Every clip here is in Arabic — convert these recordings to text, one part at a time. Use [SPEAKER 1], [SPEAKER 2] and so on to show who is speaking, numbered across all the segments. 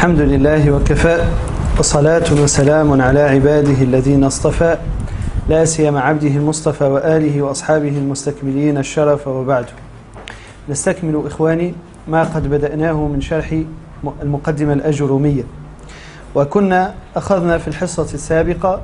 [SPEAKER 1] الحمد لله وكفى، وصلاة وسلام على عباده الذين اصطفى، لا سيما عبده المصطفى وآله وأصحابه المستكملين الشرف، وبعد. نستكمل إخواني ما قد بدأناه من شرح المقدمة الأجرومية، وكنا أخذنا في الحصة السابقة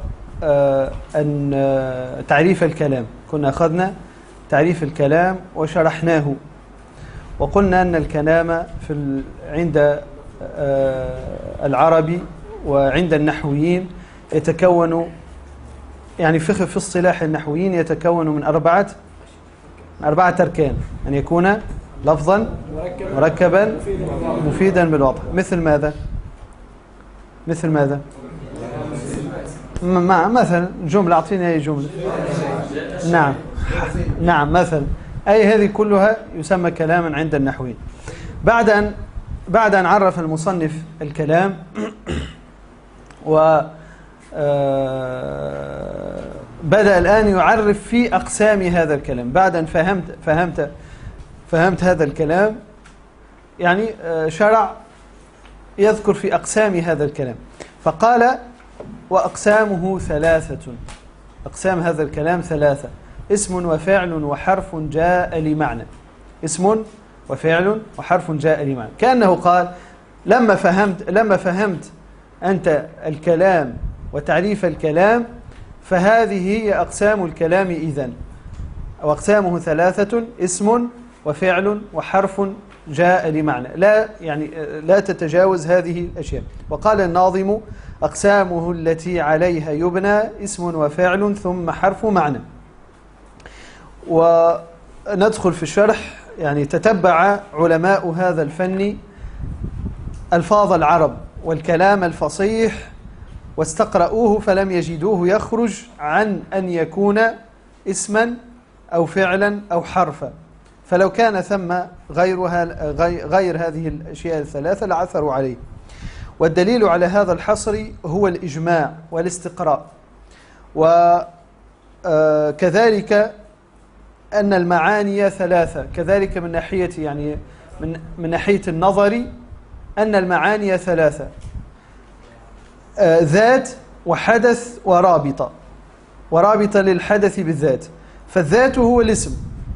[SPEAKER 1] تعريف الكلام. كنا أخذنا تعريف الكلام وشرحناه، وقلنا أن الكلام عند العربي وعند النحويين يتكون، يعني في اصطلاح النحويين يتكون من أربعة أركان: أن يكون لفظا مركبا مفيدا بالوضع. مثل ماذا؟ مثلا جملة، أعطيني أي جملة. نعم مثلا، أي هذه كلها يسمى كلاما عند النحويين. بعد أن عرف المصنف الكلام وبدأ الآن يعرف في أقسام هذا الكلام. بعد أن فهمت هذا الكلام، يعني شرع يذكر في أقسام هذا الكلام، فقال: وأقسامه ثلاثة. أقسام هذا الكلام ثلاثة: اسم وفعل وحرف جاء لمعنى. اسم وفعل وحرف جاء لمعنى. كأنه قال: لما فهمت أنت الكلام وتعريف الكلام، فهذه هي أقسام الكلام إذن. وأقسامه ثلاثة: اسم وفعل وحرف جاء لمعنى، لا تتجاوز هذه الأشياء. وقال الناظم: أقسامه التي عليها يبنى اسم وفعل ثم حرف معنى. وندخل في الشرح. يعني تتبع علماء هذا الفن ألفاظ العرب والكلام الفصيح واستقرأوه، فلم يجدوه يخرج عن أن يكون اسما أو فعلا أو حرفا. فلو كان ثم غير هذه الأشياء الثلاثة لعثروا عليه. والدليل على هذا الحصر هو الإجماع والاستقراء. وكذلك أن المعاني ثلاثة، كذلك من ناحية، يعني من ناحية النظر، أن المعاني ثلاثة: ذات وحدث ورابطة للحدث بالذات. فالذات هو الاسم،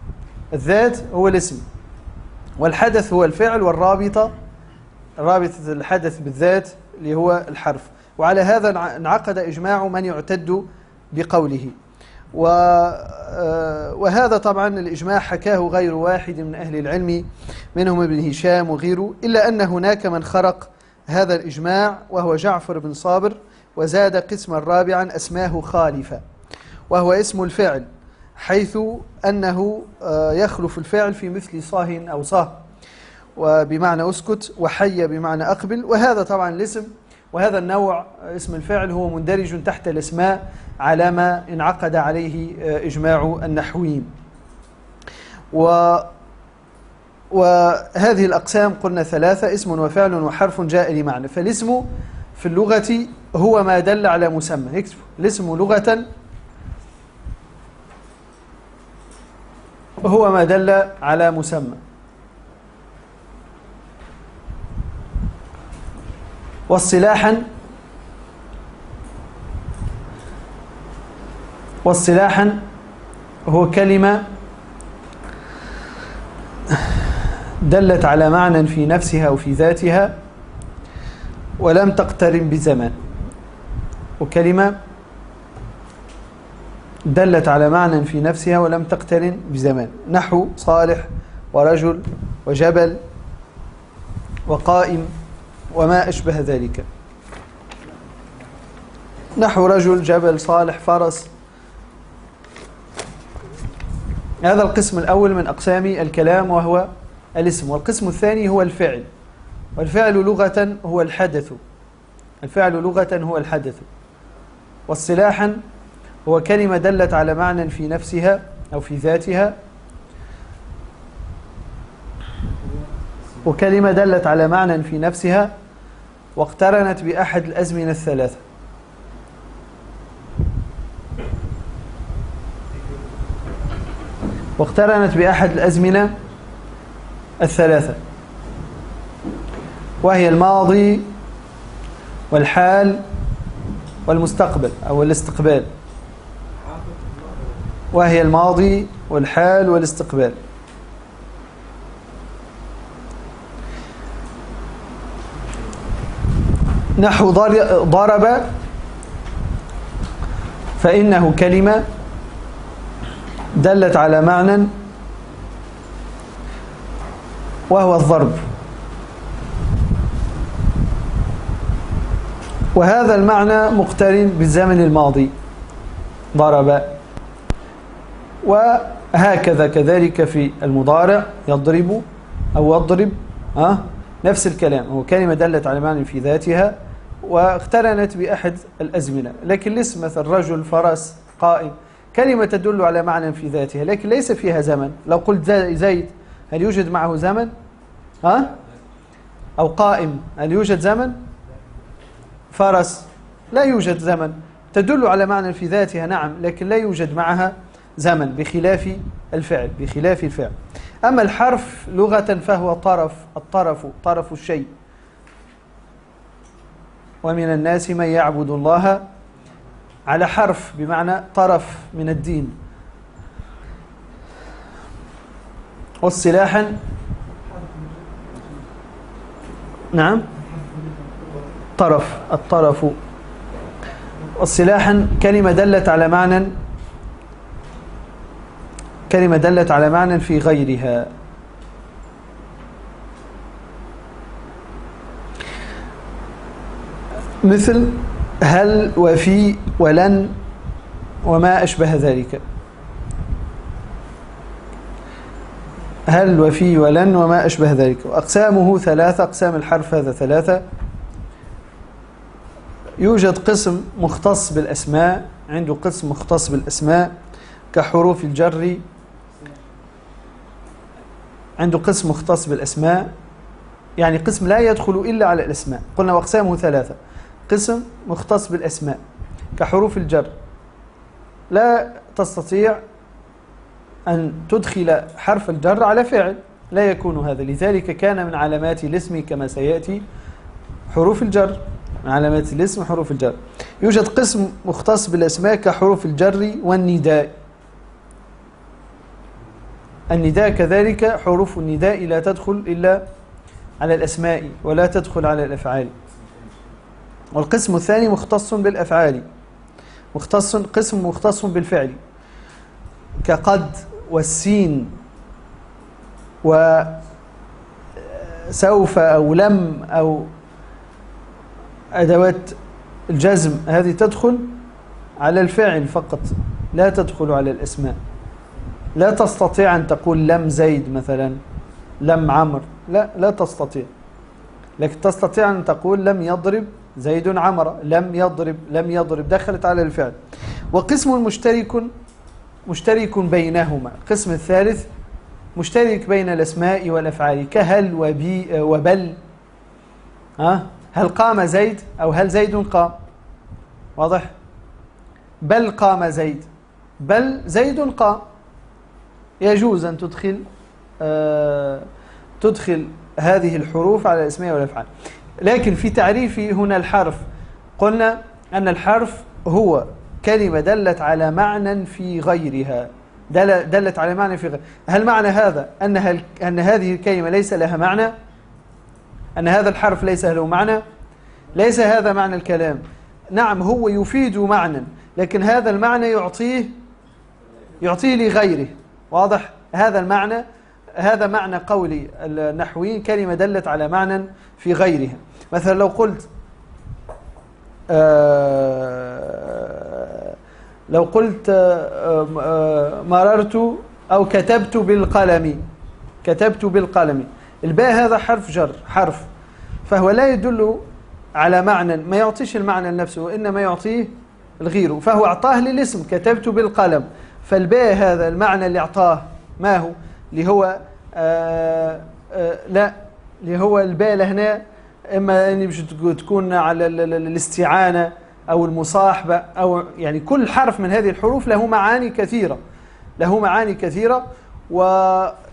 [SPEAKER 1] والحدث هو الفعل، رابطة الحدث بالذات اللي هو الحرف. وعلى هذا انعقد إجماع من يعتد بقوله. وهذا طبعا الإجماع حكاه غير واحد من أهل العلم، منهم ابن هشام وغيره، إلا أن هناك من خرق هذا الإجماع، وهو جعفر بن صابر، وزاد قسما رابعا أسماه خالفة، وهو اسم الفعل، حيث أنه يخلف الفعل في مثل صاه أو صاه، وبمعنى أسكت، وحي بمعنى أقبل. وهذا طبعا الاسم، وهذا النوع اسم الفعل هو مندرج تحت الاسماء على ما انعقد عليه إجماع النحويين. وهذه الأقسام قلنا ثلاثة: اسم وفعل وحرف جاء لمعنى. فالاسم في اللغة هو ما دل على مسمى. اكتب: الاسم لغة هو ما دل على مسمى. واصطلاحا هو كلمة دلت على معنى في نفسها أو في ذاتها ولم تقترن بزمان. وكلمة دلت على معنى في نفسها ولم تقترن بزمان، نحو صالح ورجل وجبل وقائم وما أشبه ذلك. نحو رجل، جبل، صالح، فرس. هذا القسم الأول من أقسام الكلام، وهو الاسم. والقسم الثاني هو الفعل، والفعل لغة هو الحدث. واصطلاحا هو كلمة دلت على معنى في نفسها أو في ذاتها، وكلمة دلت على معنى في نفسها واقترنت بأحد الأزمنة الثلاثة. وهي الماضي والحال والمستقبل أو الاستقبال، وهي الماضي والحال والاستقبال. نحو ضرب، فإنه كلمة دلت على معنى وهو الضرب، وهذا المعنى مقترن بالزمن الماضي ضرب. وهكذا كذلك في المضارع يضرب أو يضرب، نفس الكلام، هو كلمة دلت على معنى في ذاتها واقترنت بأحد الأزمنة. لكن الاسم مثل رجل، فرس، قائم، كلمة تدل على معنى في ذاتها لكن ليس فيها زمن. لو قلت زيد هل يوجد معه زمن؟ أو قائم هل يوجد زمن؟ فرس لا يوجد زمن، تدل على معنى في ذاتها نعم، لكن لا يوجد معها زمن بخلاف الفعل. أما الحرف لغة فهو طرف الشيء، ومن الناس من يعبد الله على حرف بمعنى طرف من الدين. واصطلاحا نعم الطرف اصطلاحا كلمة دلت على معنى في غيرها. مثل هل وفي ولن وما أشبه ذلك. هل وفي ولن وما أشبه ذلك. وأقسامه ثلاثة، أقسام الحرف هذا ثلاثة. يوجد قسم مختص بالأسماء، عنده قسم مختص بالأسماء كحروف الجر، عنده قسم مختص بالأسماء، يعني قسم لا يدخل إلا على الأسماء. قلنا وأقسامه ثلاثة. قسم مختص بالأسماء كحروف الجر، لا تستطيع أن تدخل حرف الجر على فعل، لا يكون هذا. لذلك كان من علامات الاسم كما سيأتي حروف الجر، من علامات الاسم حروف الجر. يوجد قسم مختص بالأسماء كحروف الجر والنداء. النداء كذلك حروف النداء لا تدخل إلا على الأسماء ولا تدخل على الأفعال. والقسم الثاني مختص بالأفعال، قسم مختص بالفعل كقد والسين وسوف أو لم أو أدوات الجزم، هذه تدخل على الفعل فقط لا تدخل على الأسماء. لا تستطيع أن تقول لم زيد مثلا، لم عمر، لا تستطيع، لكن تستطيع أن تقول لم يضرب زيد عمر، لم يضرب دخلت على الفعل. وقسم مشترك بينهما. القسم الثالث مشترك بين الأسماء والأفعال كهل وبي وبل. هل قام زيد أو هل زيد قام، واضح؟ بل قام زيد، بل زيد قام. يجوز أن تدخل هذه الحروف على الأسماء والأفعال. لكن في تعريفي هنا الحرف قلنا أن الحرف هو كلمة دلت على معنى في غيرها، دلت على معنى في غيرها. هل معنى هذا أن هذه الكلمة ليس لها معنى؟ أن هذا الحرف ليس له معنى؟ ليس هذا معنى الكلام. نعم هو يفيد معنى، لكن هذا المعنى يعطيه لغيره، واضح؟ هذا معنى قولي النحويين كلمة دلت على معنى في غيرها. مثلا لو قلت مررت أو كتبت بالقلم، الباء هذا حرف جر، فهو لا يدل على معنى، ما يعطيش المعنى لنفسه وإنما يعطيه الغير، فهو أعطاه للاسم كتبت بالقلم. فالباء هذا المعنى اللي أعطاه ما هو؟ اللي هو لا، اللي هو الباء هنا إما أن تكون على الاستعانة أو المصاحبة، أو يعني كل حرف من هذه الحروف له معاني كثيرة،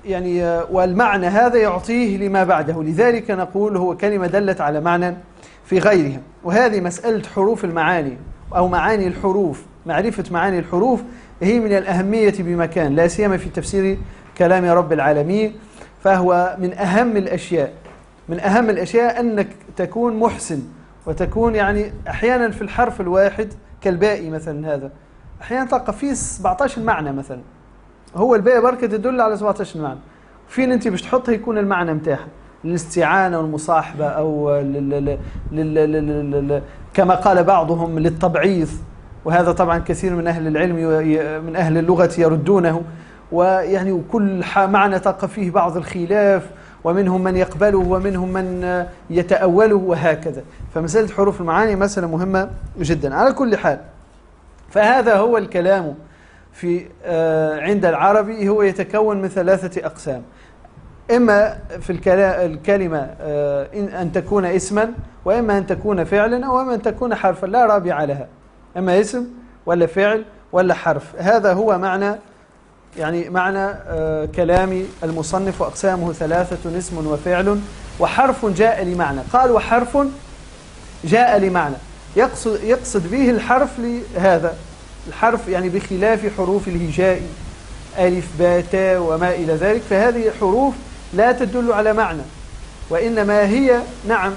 [SPEAKER 1] والمعنى هذا يعطيه لما بعده. لذلك نقول هو كلمة دلت على معنى في غيرها. وهذه مسألة حروف المعاني أو معاني الحروف، معرفة معاني الحروف هي من الأهمية بمكان، لا سيما في تفسير كلام رب العالمين. فهو من أهم الأشياء، من أهم الأشياء أنك تكون محسن، وتكون يعني أحيانا في الحرف الواحد كالباء مثلا، هذا أحيانا تلقى فيه 17 معنى مثلا، هو الباء بركة تدل على 17 معنى، فين أنت باش تحطها يكون المعنى متاعها للاستعانة والمصاحبة، أو كما قال بعضهم للتبعيض، وهذا طبعا كثير من أهل العلم من أهل اللغة يردونه، ويعني وكل معنى تلقى فيه بعض الخلاف، ومنهم من يقبله ومنهم من يتأوله وهكذا. فمسألة حروف المعاني مسألة مهمة جدا. على كل حال، فهذا هو الكلام في عند العربي، هو يتكون من 3 أقسام. إما في الكلمة أن تكون اسما، وإما أن تكون فعلا، أو إما أن تكون حرفا لا رابع لها، إما اسم ولا فعل ولا حرف. هذا هو معنى معنى كلام المصنف. وأقسامه 3: اسم وفعل وحرف جاء لمعنى. قال وحرف جاء لمعنى، يقصد به الحرف لهذا الحرف، يعني بخلاف حروف الهجاء ألف باء تاء وما إلى ذلك، فهذه حروف لا تدل على معنى، وإنما هي نعم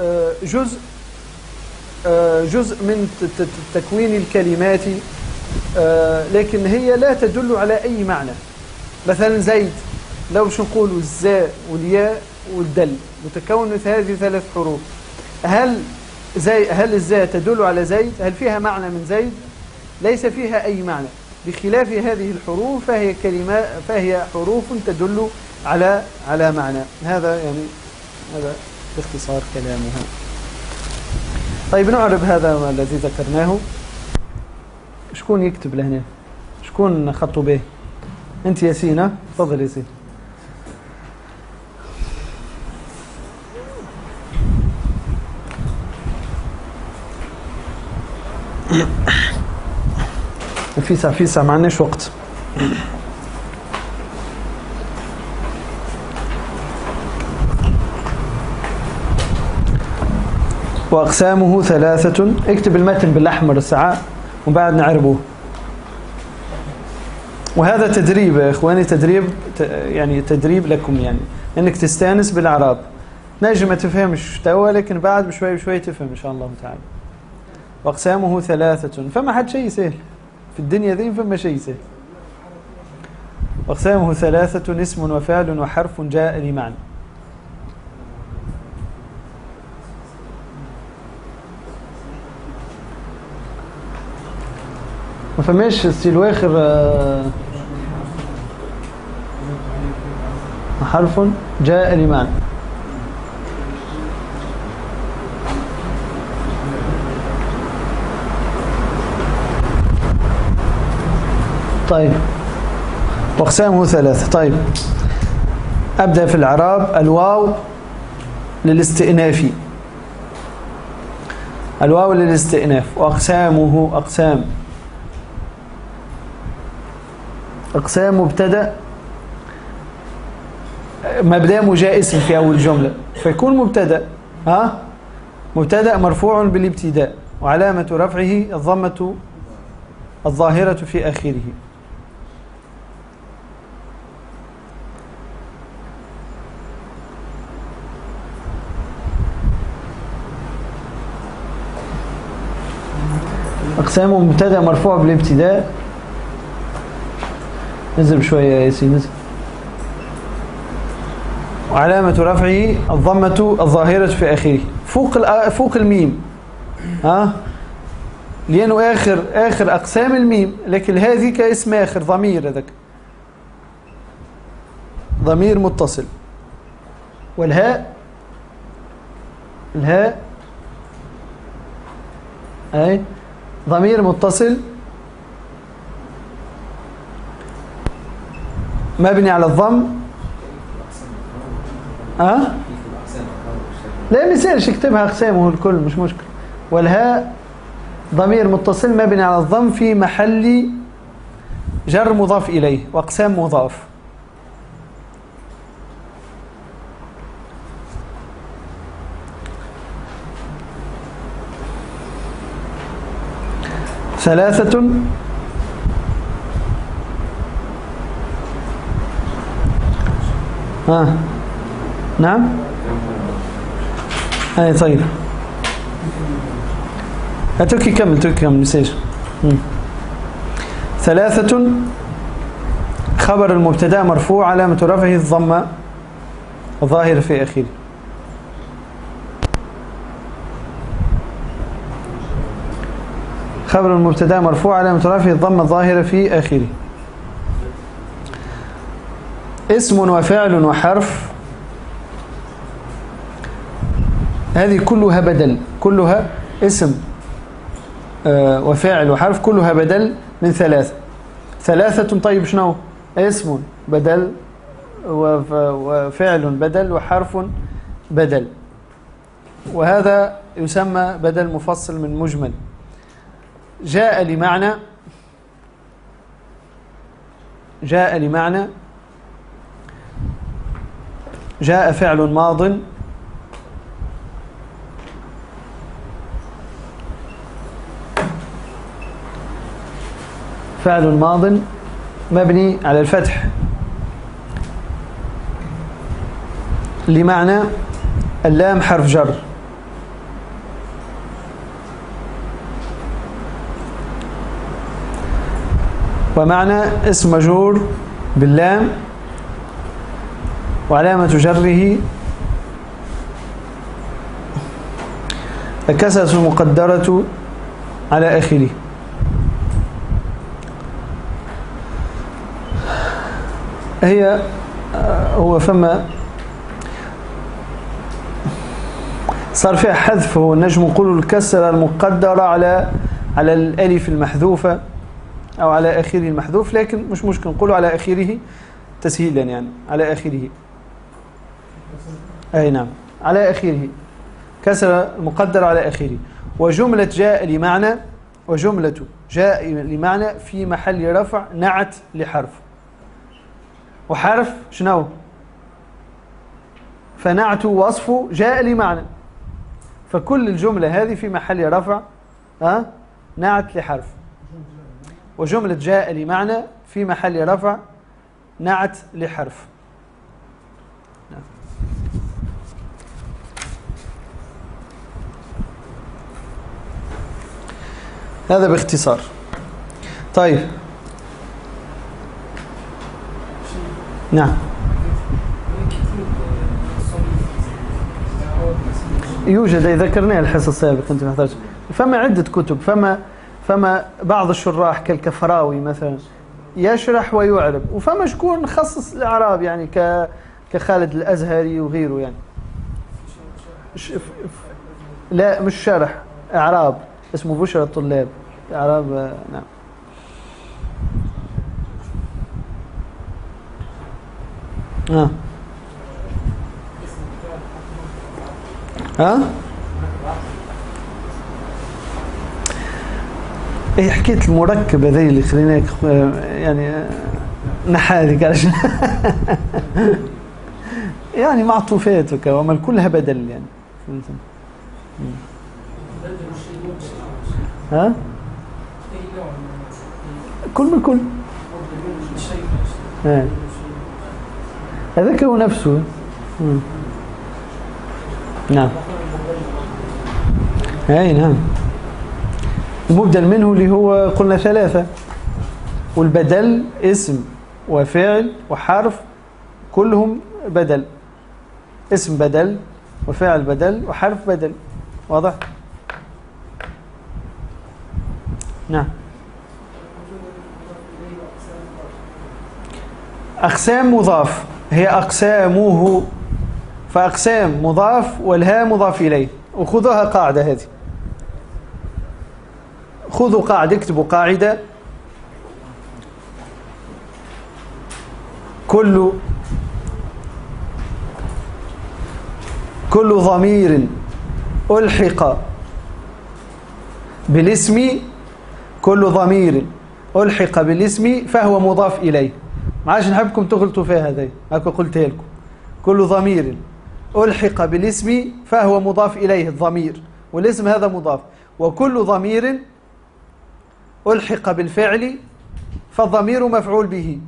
[SPEAKER 1] جزء من تكوين الكلمات، لكن هي لا تدل على أي معنى. مثلا زيد، لو باش نقولوا الزاء والياء والدل متكون من هذه 3 حروف، هل الزاء تدل على زيد؟ هل فيها معنى من زيد؟ ليس فيها أي معنى. بخلاف هذه الحروف فهي حروف تدل على معنى. هذا باختصار كلامها. طيب نعرب هذا الذي ذكرناه. شكون يكتب لهنا؟ شكون خطوا به؟ أنت ياسين، تفضل ياسين. في ساعة ما عندناش وقت. وأقسامه 3. اكتب المتن بالأحمر الساعة وبعد نعربوه. وهذا تدريب يا إخواني، تدريب لكم، أنك تستانس بالأعراب. نجم ما تفهمش توا، لكن بعد بشوي بشوي تفهم إن شاء الله تعالى. وأقسامه 3. فما حد شيء سهل في الدنيا ذي، فما شيء سهل. وأقسامه 3: اسم وفعل وحرف جاء لمعنى. ما فماش الواخر حرف جاء لمعنى. طيب وأقسامه 3. طيب أبدأ في الإعراب. الواو للاستئناف، الواو للاستئناف. وأقسامه أقسام مبتدأ، مبدأ جاء اسم في أول جملة، فيكون مبتدأ مرفوع بالابتداء، وعلامة رفعه الضمة الظاهرة في آخره. أقسامه مبتدأ مرفوع بالابتداء. نزل شوية يا ياسين، نزل. وعلامة رفعه الضمة الظاهرة في آخره، فوق الميم، لأنه آخر أقسام الميم، لكن هذه كاسم آخر ضمير، هذاك ضمير متصل. والهاء أي ضمير متصل مبني على الضم. لا مثالش اكتبها أقسامه الكل مش مشكلة. والهاء ضمير متصل مبني على الضم في محل جر مضاف إليه، وأقسام مضاف. ثلاثة. نعم. أي طيب. أتركي كمل نسيج. ثلاثة خبر المبتدأ مرفوع علامة رفعه الضمة الظاهرة في آخره. خبر المبتدأ مرفوع علامة رفعه الضمة الظاهرة في آخره. اسم وفعل وحرف، هذه كلها بدل، كلها اسم وفعل وحرف، كلها بدل من ثلاثة. ثلاثة طيب شنو؟ اسم بدل وفعل بدل وحرف بدل، وهذا يسمى بدل مفصل من مجمل. جاء لمعنى جاء فعل ماض مبني على الفتح لمعنى اللام حرف جر، ومعنى اسم مجرور باللام وعلامة جره الكسرة المقدرة على آخره. هو فما صار فيها حذف، هو النجم نقول الكسرة المقدرة على الألف المحذوفة أو على آخره المحذوف، لكن مش مشكل نقوله على آخره تسهيلا، يعني على آخره. أي نعم، على آخره كسرة المقدرة على آخره. وجملة جاء لمعنى في محل رفع نعت لحرف، وحرف شنو؟ فنعت وصف جاء لمعنى، فكل الجملة هذه في محل رفع نعت لحرف. وجملة جاء لمعنى في محل رفع نعت لحرف. هذا باختصار. طيب نعم، يوجد، ذكرناه الحصة السابقة أنت ما حضرتش. فما عدة كتب، فما بعض الشراح كالكفراوي مثلا يشرح ويعرب، وفما شكون خصص الإعراب يعني كخالد الأزهري وغيره يعني. لا مش شرح، إعراب، اسمه بشرى الطلاب، إعراب. نعم. ايه حكيت المركب هذي اللي خليناك يعني نحاذك علشان يعني معطوفات وكذا، وما كلها بدل يعني. كل بكل هذاك هو نفسه. نعم. اي نعم. المبدل منه اللي هو قلنا ثلاثة، والبدل اسم وفعل وحرف كلهم بدل، اسم بدل وفعل بدل وحرف بدل. واضح؟ نعم. أقسام مضاف، هي أقسامه، فأقسام مضاف والها مضاف إليه. وخذوها قاعدة هذه، خذوا قاعدة، اكتبوا قاعدة: كل ضمير ألحق بالاسم، كل ضمير ألحق بالاسم فهو مضاف إليه. ما عادش نحبكم تغلطوا فيها هذه، هكا قلتها لكم. كل ضمير ألحق بالاسم فهو مضاف إليه، الضمير والاسم هذا مضاف. وكل ضمير ألحق بالفعل فالضمير مفعول به،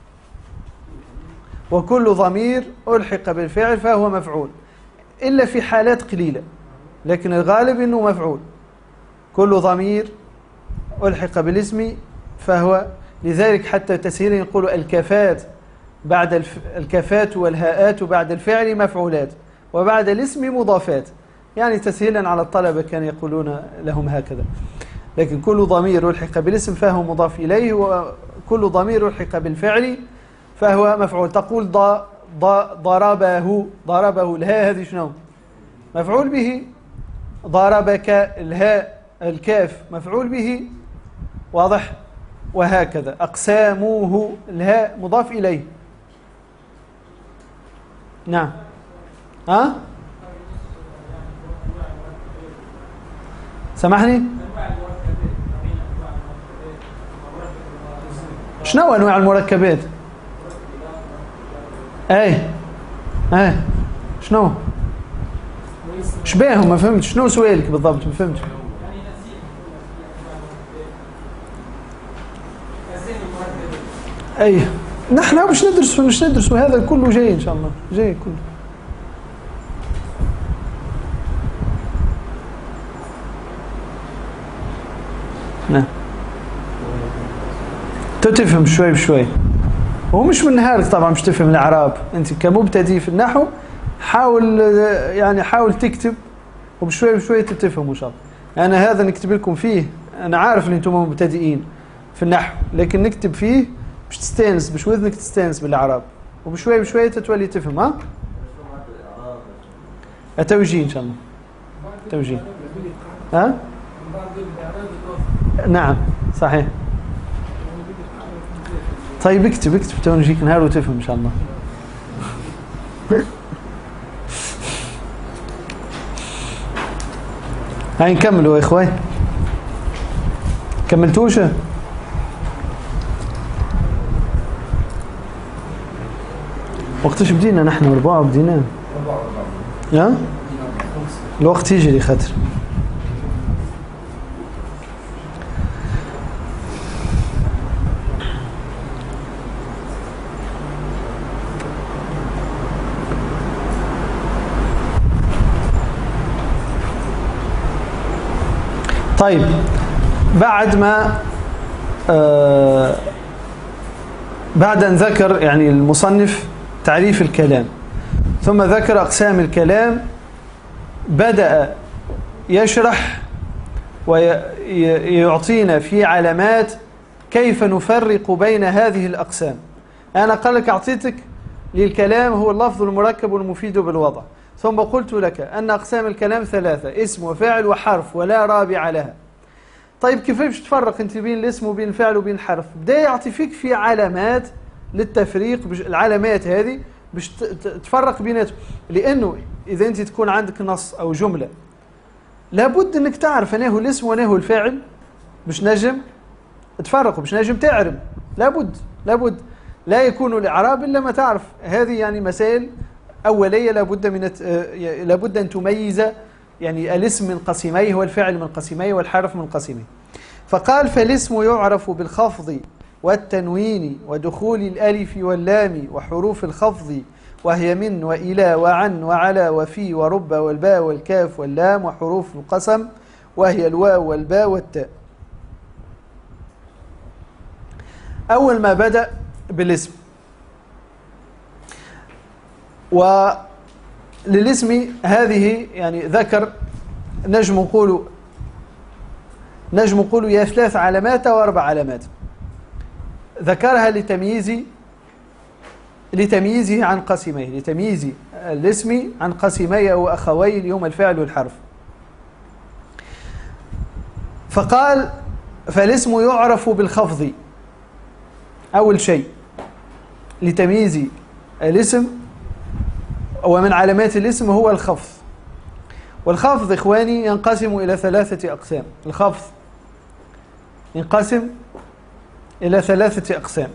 [SPEAKER 1] وكل ضمير ألحق بالفعل فهو مفعول، إلا في حالات قليلة، لكن الغالب أنه مفعول. كل ضمير ألحق بالاسم فهو، لذلك حتى تسهيلا يقول الكافات بعد الكافات والهاءات بعد الفعل مفعولات، وبعد الاسم مضافات، يعني تسهيلا على الطلبة كانوا يقولون لهم هكذا. لكن كل ضمير ألحق بالاسم فهو مضاف إليه، وكل ضمير ألحق بالفعل فهو مفعول. تقول ضربه، ضربه، الهاء هذه شنو؟ مفعول به. ضربك، الهاء الكاف مفعول به، واضح؟ وهكذا. أقساموه، الهاء مضاف إليه. نعم. ها؟ سامحني؟ شنو أنواع المركبات؟ أي شنو؟ شباهم؟ ما فهمت شنو سؤالك بالضبط، ما فهمت. أي نحن مش ندرسوا هذا كله جاي إن شاء الله، جاي كله. نعم. تفهم شوي بشوي، هو مش من نهارك طبعا مش تفهم الإعراب. أنت كمبتدئ في النحو حاول تكتب، وبشوي بشوي تفهم إن شاء الله. أنا هذا نكتب لكم فيه، أنا عارف إن أنتم مبتدئين في النحو، لكن نكتب فيه مش تستانس، مش وذنك تستانس بالإعراب، وبشوي بشوي تتولي تفهم. ها؟ التوجيه إن شاء الله، توجيه. ها؟ نعم صحيح. طيب اكتب تو نجيك نهار وتفهم إن شاء الله. هاي نكملوا يا إخوي، كملتوش؟ وقتاش بدينا نحن؟ 4 بدينا. يا الوقت يجري خاطر. طيب بعد ما بعد أن ذكر يعني المصنف تعريف الكلام، ثم ذكر أقسام الكلام، بدأ يشرح ويعطينا في علامات كيف نفرق بين هذه الأقسام. أنا قال لك أعطيتك للكلام هو اللفظ المركب والمفيد بالوضع، ثم قلت لك أن أقسام الكلام 3: اسم وفعل وحرف ولا رابع لها. طيب كيف تفرق أنت بين الاسم وبين الفعل وبين الحرف؟ بدأ يعطي فيك في علامات للتفريق، العلامات هذه باش تفرق بيناتهم، لأنه إذا أنت تكون عندك نص أو جملة لابد أنك تعرف أنه الاسم وأنه الفاعل باش نجم تفرق، باش نجم تعرب. لابد لا يكون الإعراب إلا ما تعرف. هذه يعني مسائل أولية لابد أن تميز يعني الاسم من قسميه والفعل من قسميه والحرف من قسميه. فقال: فالاسم يعرف بالخفض والتنوين ودخول الألف واللام وحروف الخفض، وهي من وإلى وعن وعلى وفي ورب والباء والكاف واللام، وحروف القسم وهي الواو والباء والتاء. أول ما بدأ بالاسم، وللاسم هذه يعني ذكر نجم نقول يا 3 علامات أو 4 علامات، ذكرها لتمييزه عن قسميه، لتمييز الاسم عن قسميه أو أخويه اللي هما الفعل والحرف. فقال: فالاسم يعرف بالخفض. أول شيء لتمييز الاسم، ومن علامات الاسم هو الخفض. والخفض إخواني ينقسم إلى 3 أقسام. الخفض ينقسم إلى 3 أقسام.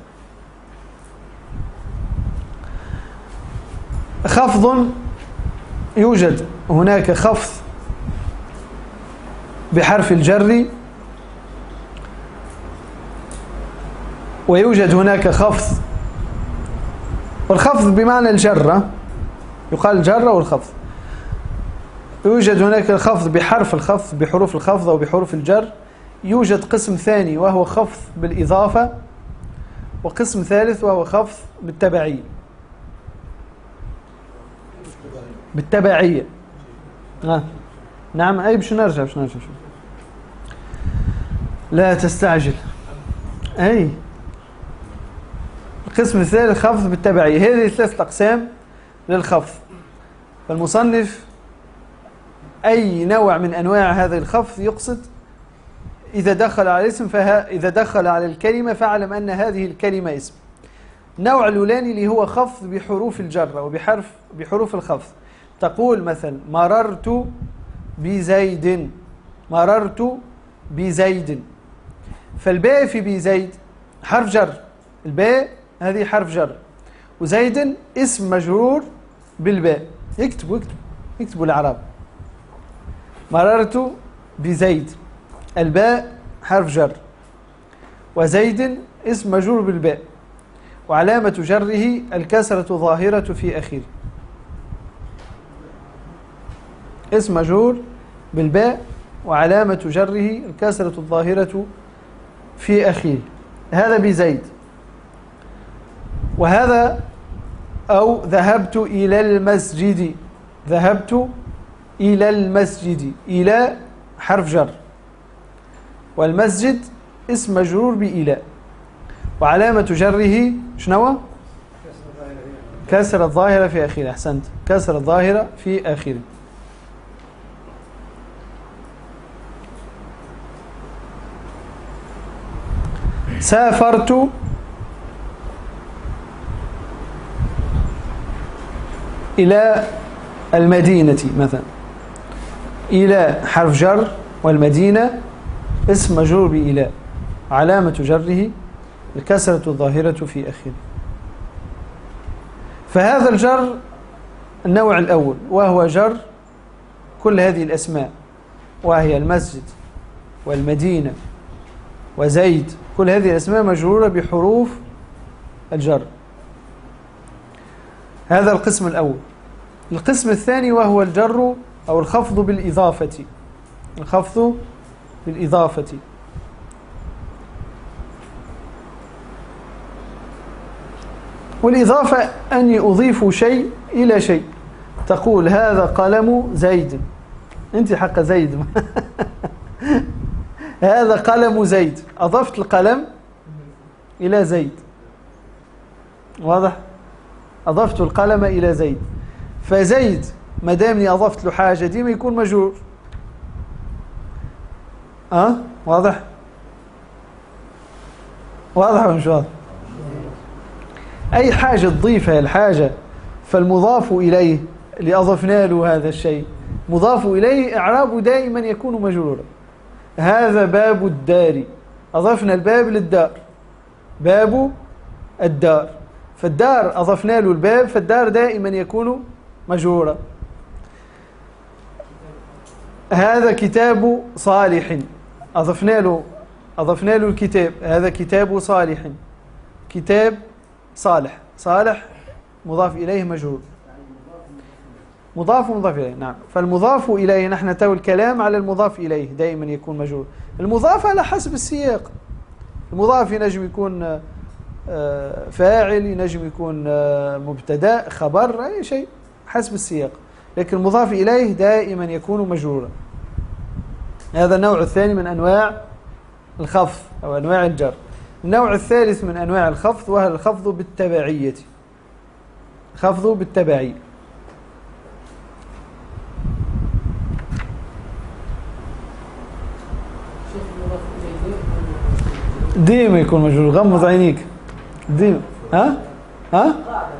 [SPEAKER 1] خفض يوجد هناك خفض بحرف الجر، ويوجد هناك خفض، والخفض بمعنى الجرة، يقال الجرة والخفض. يوجد هناك الخفض بحرف الخفض، بحروف الخفض أو بحروف الجر. يوجد قسم ثاني وهو خفض بالإضافة، وقسم ثالث وهو خفض بالتبعية. بالتبعية نعم. أي باش نرجع لا تستعجل. أي القسم الثالث خفض بالتبعية. هذه 3 أقسام للخفض. فالمصنف أي نوع من أنواع هذا الخفض يقصد إذا دخل على الاسم إذا دخل على الكلمة فاعلم أن هذه الكلمة اسم. النوع الأولاني اللي هو خفض بحروف الجر وبحروف الخفض. تقول مثلا مررت بزيد، مررت بزيد، فالباء في بزيد حرف جر، الباء هذه حرف جر، وزيد اسم مجرور بالباء. اكتبوا الأعراب. مررت بزيد، الباء حرف جر، وزيد اسم مجرور بالباء، وعلامة جره الكسرة ظاهرة في آخره. اسم مجرور بالباء وعلامة جره الكسرة الظاهرة في آخره. هذا بزيد. وهذا أو ذهبت إلى المسجد، ذهبت إلى المسجد، إلى حرف جر، والمسجد اسم مجرور بإلى، وعلامة جره شنو؟ كسر الظاهرة في آخره. أحسنت، كسر الظاهرة في آخره. سافرت إلى المدينة مثلا، إلى حرف جر، والمدينة اسم مجرور بإلى، علامة جره الكسرة الظاهرة في آخره. فهذا الجر النوع الأول، وهو جر كل هذه الأسماء، وهي المسجد والمدينة وزيد، كل هذه الأسماء مجرورة بحروف الجر. هذا القسم الأول. القسم الثاني وهو الجر أو الخفض بالإضافة. الخفض بالإضافة. والإضافة أني أضيف شيء إلى شيء. تقول هذا قلم زيد، أنت حق زيد هذا قلم زيد، أضفت القلم إلى زيد. واضح؟ أضفت القلم إلى زيد، فزيد ما دامني أضفت له حاجة ديما يكون مجرور. واضح؟ واضح ولا مش واضح؟ أي حاجة تضيفها الحاجة، فالمضاف إليه اللي أضفنا له هذا الشيء مضاف إليه إعرابه دائما يكون مجرورا. هذا باب الدار، أضفنا الباب للدار، باب الدار، فالدار أضفنا له الباب، فالدار دائما يكون مجرورا. هذا كتاب صالح، أضفنا له الكتاب، هذا كتاب صالح، كتاب صالح، صالح مضاف إليه مجرور، مضاف ومضاف إليه. نعم، فالمضاف إليه نحن تو الكلام على المضاف إليه دائما يكون مجرور. المضاف على حسب السياق، المضاف ينجم يكون فاعل، ينجم يكون مبتدا، خبر، أي شيء حسب السياق، لكن المضاف إليه دائما يكون مجرورا. هذا النوع الثاني من أنواع الخفض أو أنواع الجر. النوع الثالث من أنواع الخفض وهو الخفض بالتبعية. خفض بالتبعية. ديما يكون مجرور، غمض عينيك ديما. ها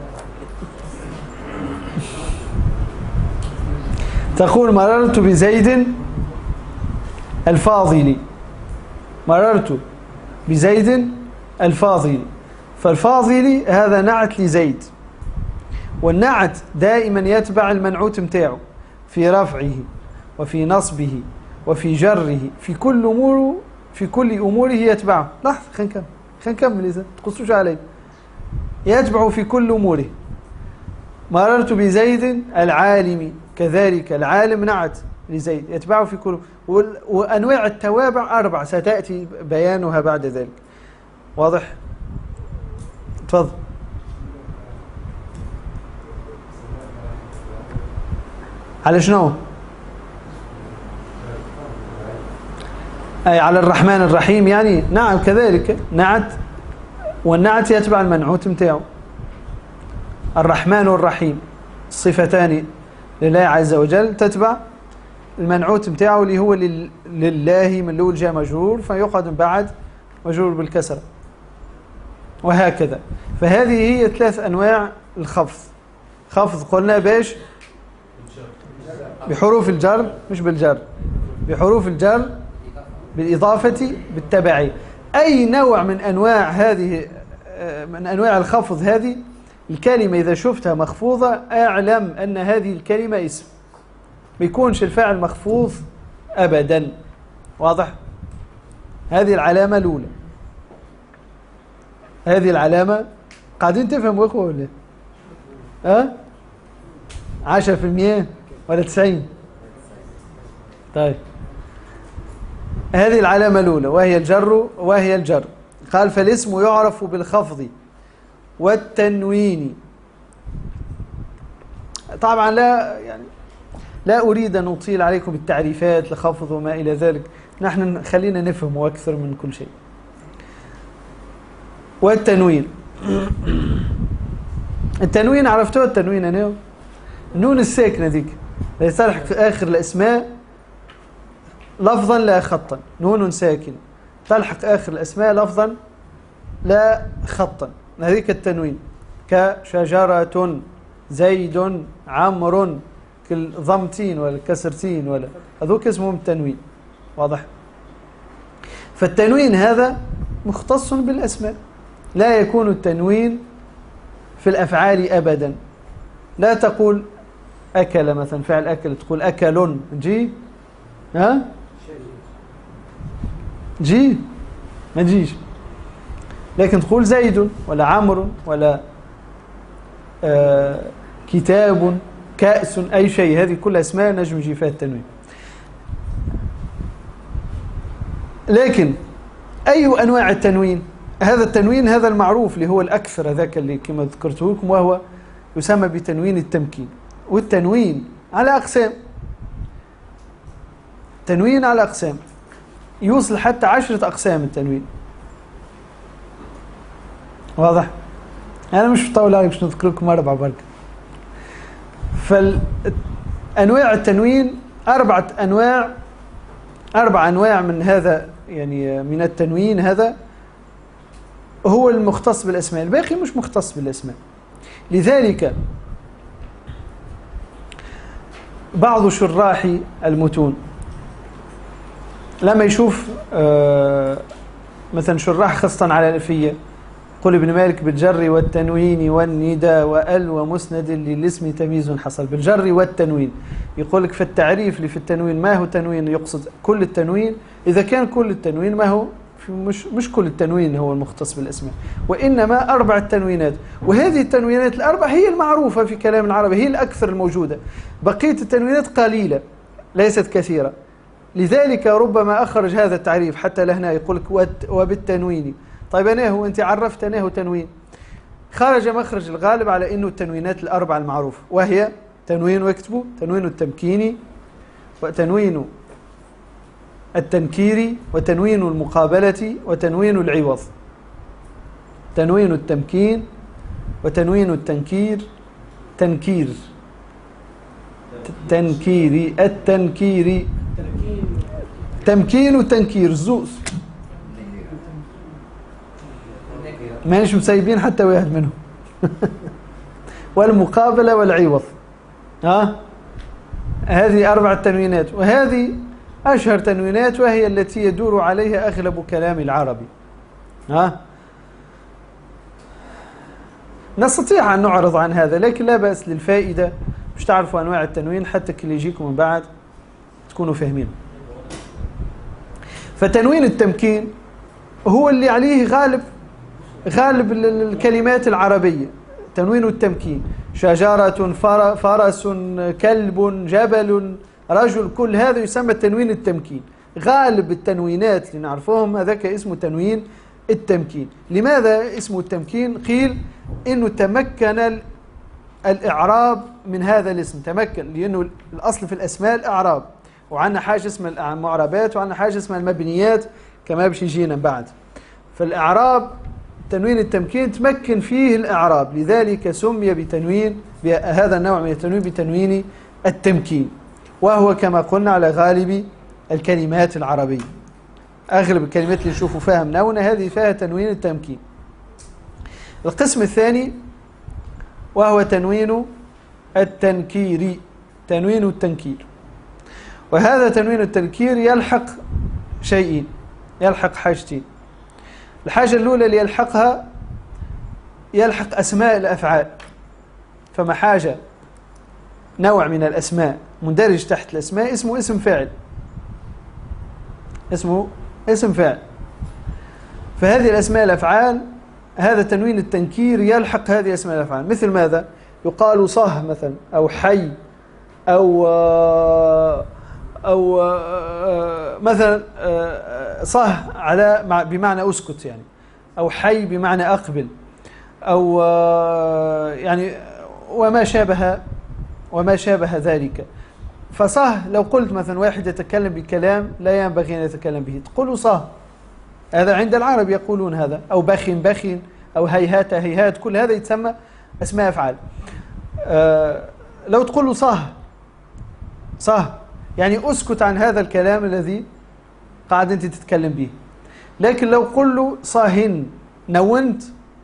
[SPEAKER 1] تقول مررت بزيد الفاضل، مررت بزيد الفاضل، فالفاضل هذا نعت لزيد، والنعت دائما يتبع المنعوت متاعه في رفعه وفي نصبه وفي جره، في كل أموره يتبعه. لحظة خلينا نكمل. خلينا نكمل إذا تقصوش علي. يتبع في كل أموره. مررت بزيد العالم، كذلك العالم نعت لزيد، يتبعه في كل. وأنواع التوابع 4 ستأتي بيانها بعد ذلك. واضح؟ تفضل. على شنو؟ أي على الرحمن الرحيم يعني. نعم كذلك نعت، والنعت يتبع المنعوت متاعه. الرحمن والرحيم صفتان لله عز وجل تتبع المنعوت متاعه اللي هو لله من لول جاء مجرور فيقعد بعد مجرور بالكسرة، وهكذا. فهذه هي 3 أنواع الخفض. خفض قلنا باش بحروف الجر، مش بالجر، بحروف الجر، بالإضافة، بالتبعية. أي نوع من أنواع هذه، من أنواع الخفض هذه الكلمة إذا شفتها مخفوضة أعلم أن هذه الكلمة اسم، بيكونش الفاعل مخفوض أبدا. واضح؟ هذه العلامة الأولى. هذه العلامة قاعدين تفهموا أخوة ولا؟ 10% ولا 90؟ طيب، هذه العلامة الأولى وهي الجر. قال فالاسم يعرف بالخفض والتنوين. طبعا لا أريد أن أطيل عليكم التعريفات لخفض وما إلى ذلك، نحن خلينا نفهم أكثر من كل شيء. والتنوين، التنوين عرفتوه؟ التنوين أنا النون الساكنة ذيك لا تلحق في آخر الأسماء لفظا لا خطا. نون ساكن تلحق آخر الأسماء لفظا لا خطا، هذيك التنوين. كشجرة، زيد، عمرو، كل ضمتين ولا كسرتين ولا هذوك اسمهم التنوين. واضح؟ فالتنوين هذا مختص بالأسماء، لا يكون التنوين في الأفعال أبدا. لا تقول أكل مثلا، فعل أكل تقول أكل، جي جي ما تجيش، لكن تقول زيد ولا عمرو ولا كتاب، كأس، أي شيء. هذه كل أسماء نجم يجي فيها التنوين. لكن أي أنواع التنوين؟ هذا التنوين هذا المعروف اللي هو الأكثر، هذاك اللي كما ذكرته لكم، وهو يسمى بتنوين التمكين. والتنوين على أقسام، تنوين على أقسام، يوصل حتى 10 أقسام التنوين. واضح؟ أنا مش بطول عليك، مش نذكر لكم 4 برك. فالأنواع التنوين 4 أنواع، 4 أنواع من هذا، يعني من التنوين هذا هو المختص بالأسماء، الباقي مش مختص بالأسماء. لذلك بعض شراح المتون لما يشوف مثلا شراح خاصة على الألفية، قل ابن مالك بالجر والتنوين والندى وأل ومسند للاسم تمييز حصل. بالجر والتنوين يقول لك في التعريف اللي في التنوين ما هو تنوين، يقصد كل التنوين. إذا كان كل التنوين ما هو مش كل التنوين هو المختص بالاسماء، وإنما 4 تنوينات. وهذه التنوينات ال4 هي المعروفة في كلام العرب، هي الأكثر الموجودة. بقية التنوينات قليلة ليست كثيرة. لذلك ربما أخرج هذا التعريف حتى لهنا، يقول لك وبالتنوين. طيب أنا هو أنت عرفت أنا هو تنوين، خرج مخرج الغالب على أنه التنوينات ال4 المعروفة، وهي تنوين، واكتبوا: تنوين التمكين، وتنوين التنكير، وتنوين المقابلة، وتنوين العوض. تنوين التمكين وتنوين التنكير، تنكير، تنكيري، التنكير، تمكين وتنكير، الزوز مانيش مسيبين حتى واحد منهم. والمقابلة والعوض. هذه 4 تنوينات، وهذه أشهر تنوينات، وهي التي يدور عليها أغلب كلام العربي. نستطيع أن نعرض عن هذا، لكن لا بأس للفائدة مش تعرفوا أنواع التنوين حتى كل يجيكم من بعد تكونوا فاهمين. فتنوين التمكين هو اللي عليه غالب غالب الكلمات العربية تنوين التمكين، شجرة، فرس، كلب، جبل، رجل، كل هذا يسمى تنوين التمكين. غالب التنوينات اللي نعرفهم هذاك اسمه تنوين التمكين. لماذا اسمه التمكين؟ قيل إنه تمكن الإعراب من هذا الاسم، تمكن لأنه الأصل في الأسماء الإعراب، وعندنا حاجة اسمها المعربات وعندنا حاجة اسمها المبنيات كما باش يجينا بعد. فالإعراب تنوين التمكين تمكن فيه الإعراب، لذلك سمي بتنوين بهذا النوع من التنوين بتنوين التمكين، وهو كما قلنا على غالب الكلمات العربية. أغلب الكلمات اللي نشوفوا فيها منونة هذه فيها تنوين التمكين. القسم الثاني وهو تنوين التنكير، تنوين التنكير. وهذا تنوين التنكير يلحق شيئين، يلحق حاجتين. الحاجة الأولى اللي يلحقها يلحق أسماء الأفعال. فما حاجة نوع من الأسماء مندرج تحت الأسماء اسمه اسم فاعل، اسمه اسم فاعل. فهذه الأسماء الأفعال هذا تنوين التنكير يلحق هذه الأسماء الأفعال. مثل ماذا؟ يقال صه مثلا، أو حي، أو مثلا صه على بمعنى أسكت يعني، أو حي بمعنى أقبل، أو يعني وما شابه ذلك. فصه لو قلت مثلا واحد يتكلم بكلام لا ينبغي أن يتكلم به تقول صه، هذا عند العرب يقولون هذا، أو بخن بخن، أو هيهات هيهات، كل هذا يتسمى أسماء أفعال. لو تقول له صه يعني أسكت عن هذا الكلام الذي قاعد أنت تتكلم به. لكن لو قل له صاهن نونت،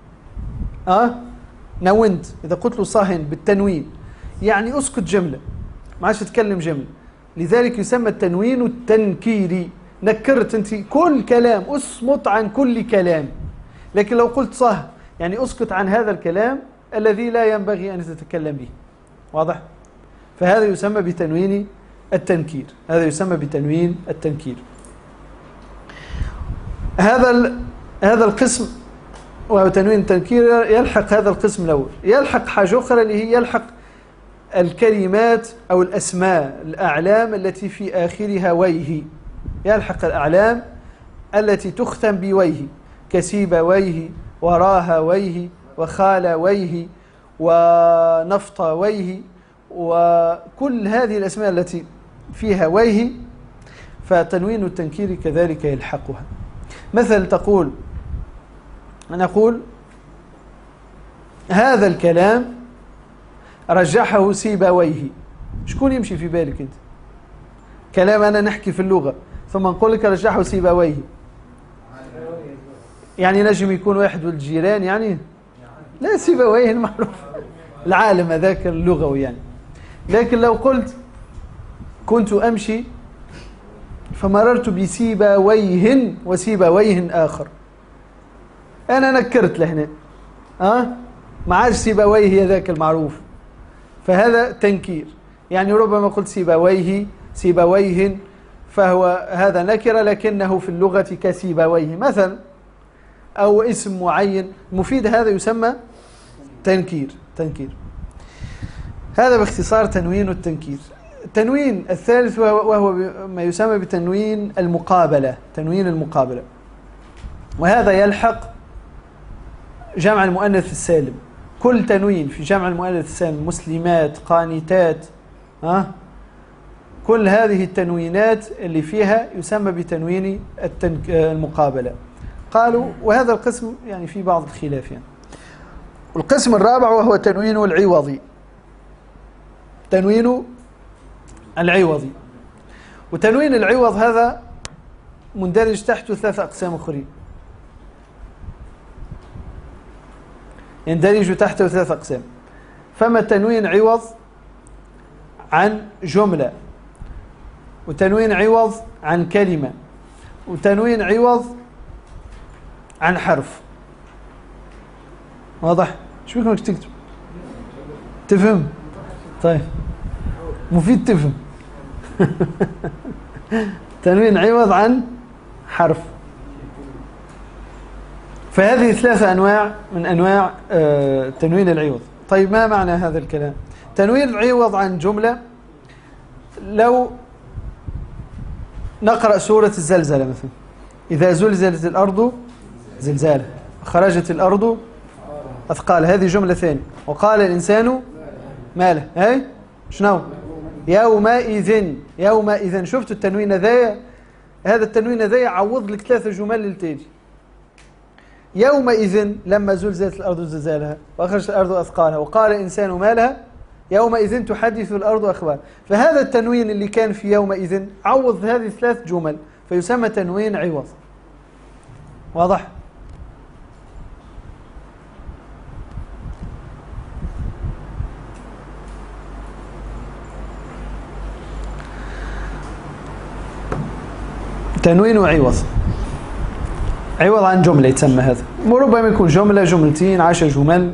[SPEAKER 1] نونت، إذا قلت له صاهن بالتنوين يعني أسكت جملة، ما عادش تتكلم جملة، لذلك يسمى التنوين التنكيري. نكرت أنت كل كلام، أصمت عن كل كلام. لكن لو قلت صه يعني أسكت عن هذا الكلام الذي لا ينبغي أن تتكلم به. واضح؟ فهذا يسمى بتنوين التنكير، هذا يسمى بتنوين التنكير. هذا القسم وهو تنوين التنكير يلحق هذا القسم الأول. يلحق حاجة أخرى اللي هي يلحق الكلمات أو الأسماء الأعلام التي في آخرها ويه. يلحق الأعلام التي تختم بويه، كسيبويه، وراهويه، وخالويه، ونفطويه، وكل هذه الأسماء التي فيها ويه فتنوين التنكير كذلك يلحقها. مثل نقول هذا الكلام رجحه سيبويه. شكون يمشي في بالك أنت؟ كلام أنا نحكي في اللغة ثم نقول لك رجحه سيبويه، يعني نجم يكون واحد والجيران يعني لا، سيبويه المعروف العالم هذاك اللغوي يعني. لكن لو قلت كنت أمشي فمررت بسيبويه وسيبويه آخر، أنا نكرت لهنا ما عادش سيبويه ذاك المعروف، فهذا تنكير. يعني ربما قلت سيبويه فهو هذا نكرة لكنه في اللغة كسيبويه مثلا، أو اسم معين مفيد، هذا يسمى تنكير. هذا باختصار تنوين التنكير. التنوين الثالث وهو ما يسمى بتنوين المقابلة، تنوين المقابلة، وهذا يلحق جمع المؤنث السالم. كل تنوين في جمع المؤنث السالم، مسلمات، قانتات، كل هذه التنوينات اللي فيها يسمى بتنوين المقابلة. قالوا وهذا القسم يعني في بعض الخلاف يعني. والقسم الرابع وهو تنوين العوضي، تنوين العوضي. وتنوين العوض هذا مندرج تحته 3 أقسام أخرين، يندرج تحته 3 أقسام. فما تنوين عوض عن جملة، وتنوين عوض عن كلمة، وتنوين عوض عن حرف. واضح؟ شو بكم تكتب؟ تفهم؟ طيب مفيد تفهم. تنوين عوض عن حرف. فهذه ثلاثة أنواع من أنواع تنوين العوض. طيب ما معنى هذا الكلام؟ تنوين العوض عن جملة، لو نقرأ سورة الزلزلة مثلا: إذا زلزلت الأرض زلزالها خرجت الأرض أثقال، هذه جملة ثانية. وقال الإنسان ما له، هاي شنو؟ يومئذ. شفت التنوين ذا؟ هذا التنوين ذا يعوض لك ثلاثة جمل اللي تيجي. يومئذ لما زلزلت الأرض زلزالها وأخرجت الأرض أثقالها وقال الإنسان ما لها يومئذ تحدث الأرض أخبار. فهذا التنوين اللي كان في يومئذ عوض هذه ثلاث جمل فيسمى تنوين عوض. واضح؟ تنوين عوض، عوض عن جملة يتسمى هذا، وربما يكون جملة، جملتين، 10 جمل.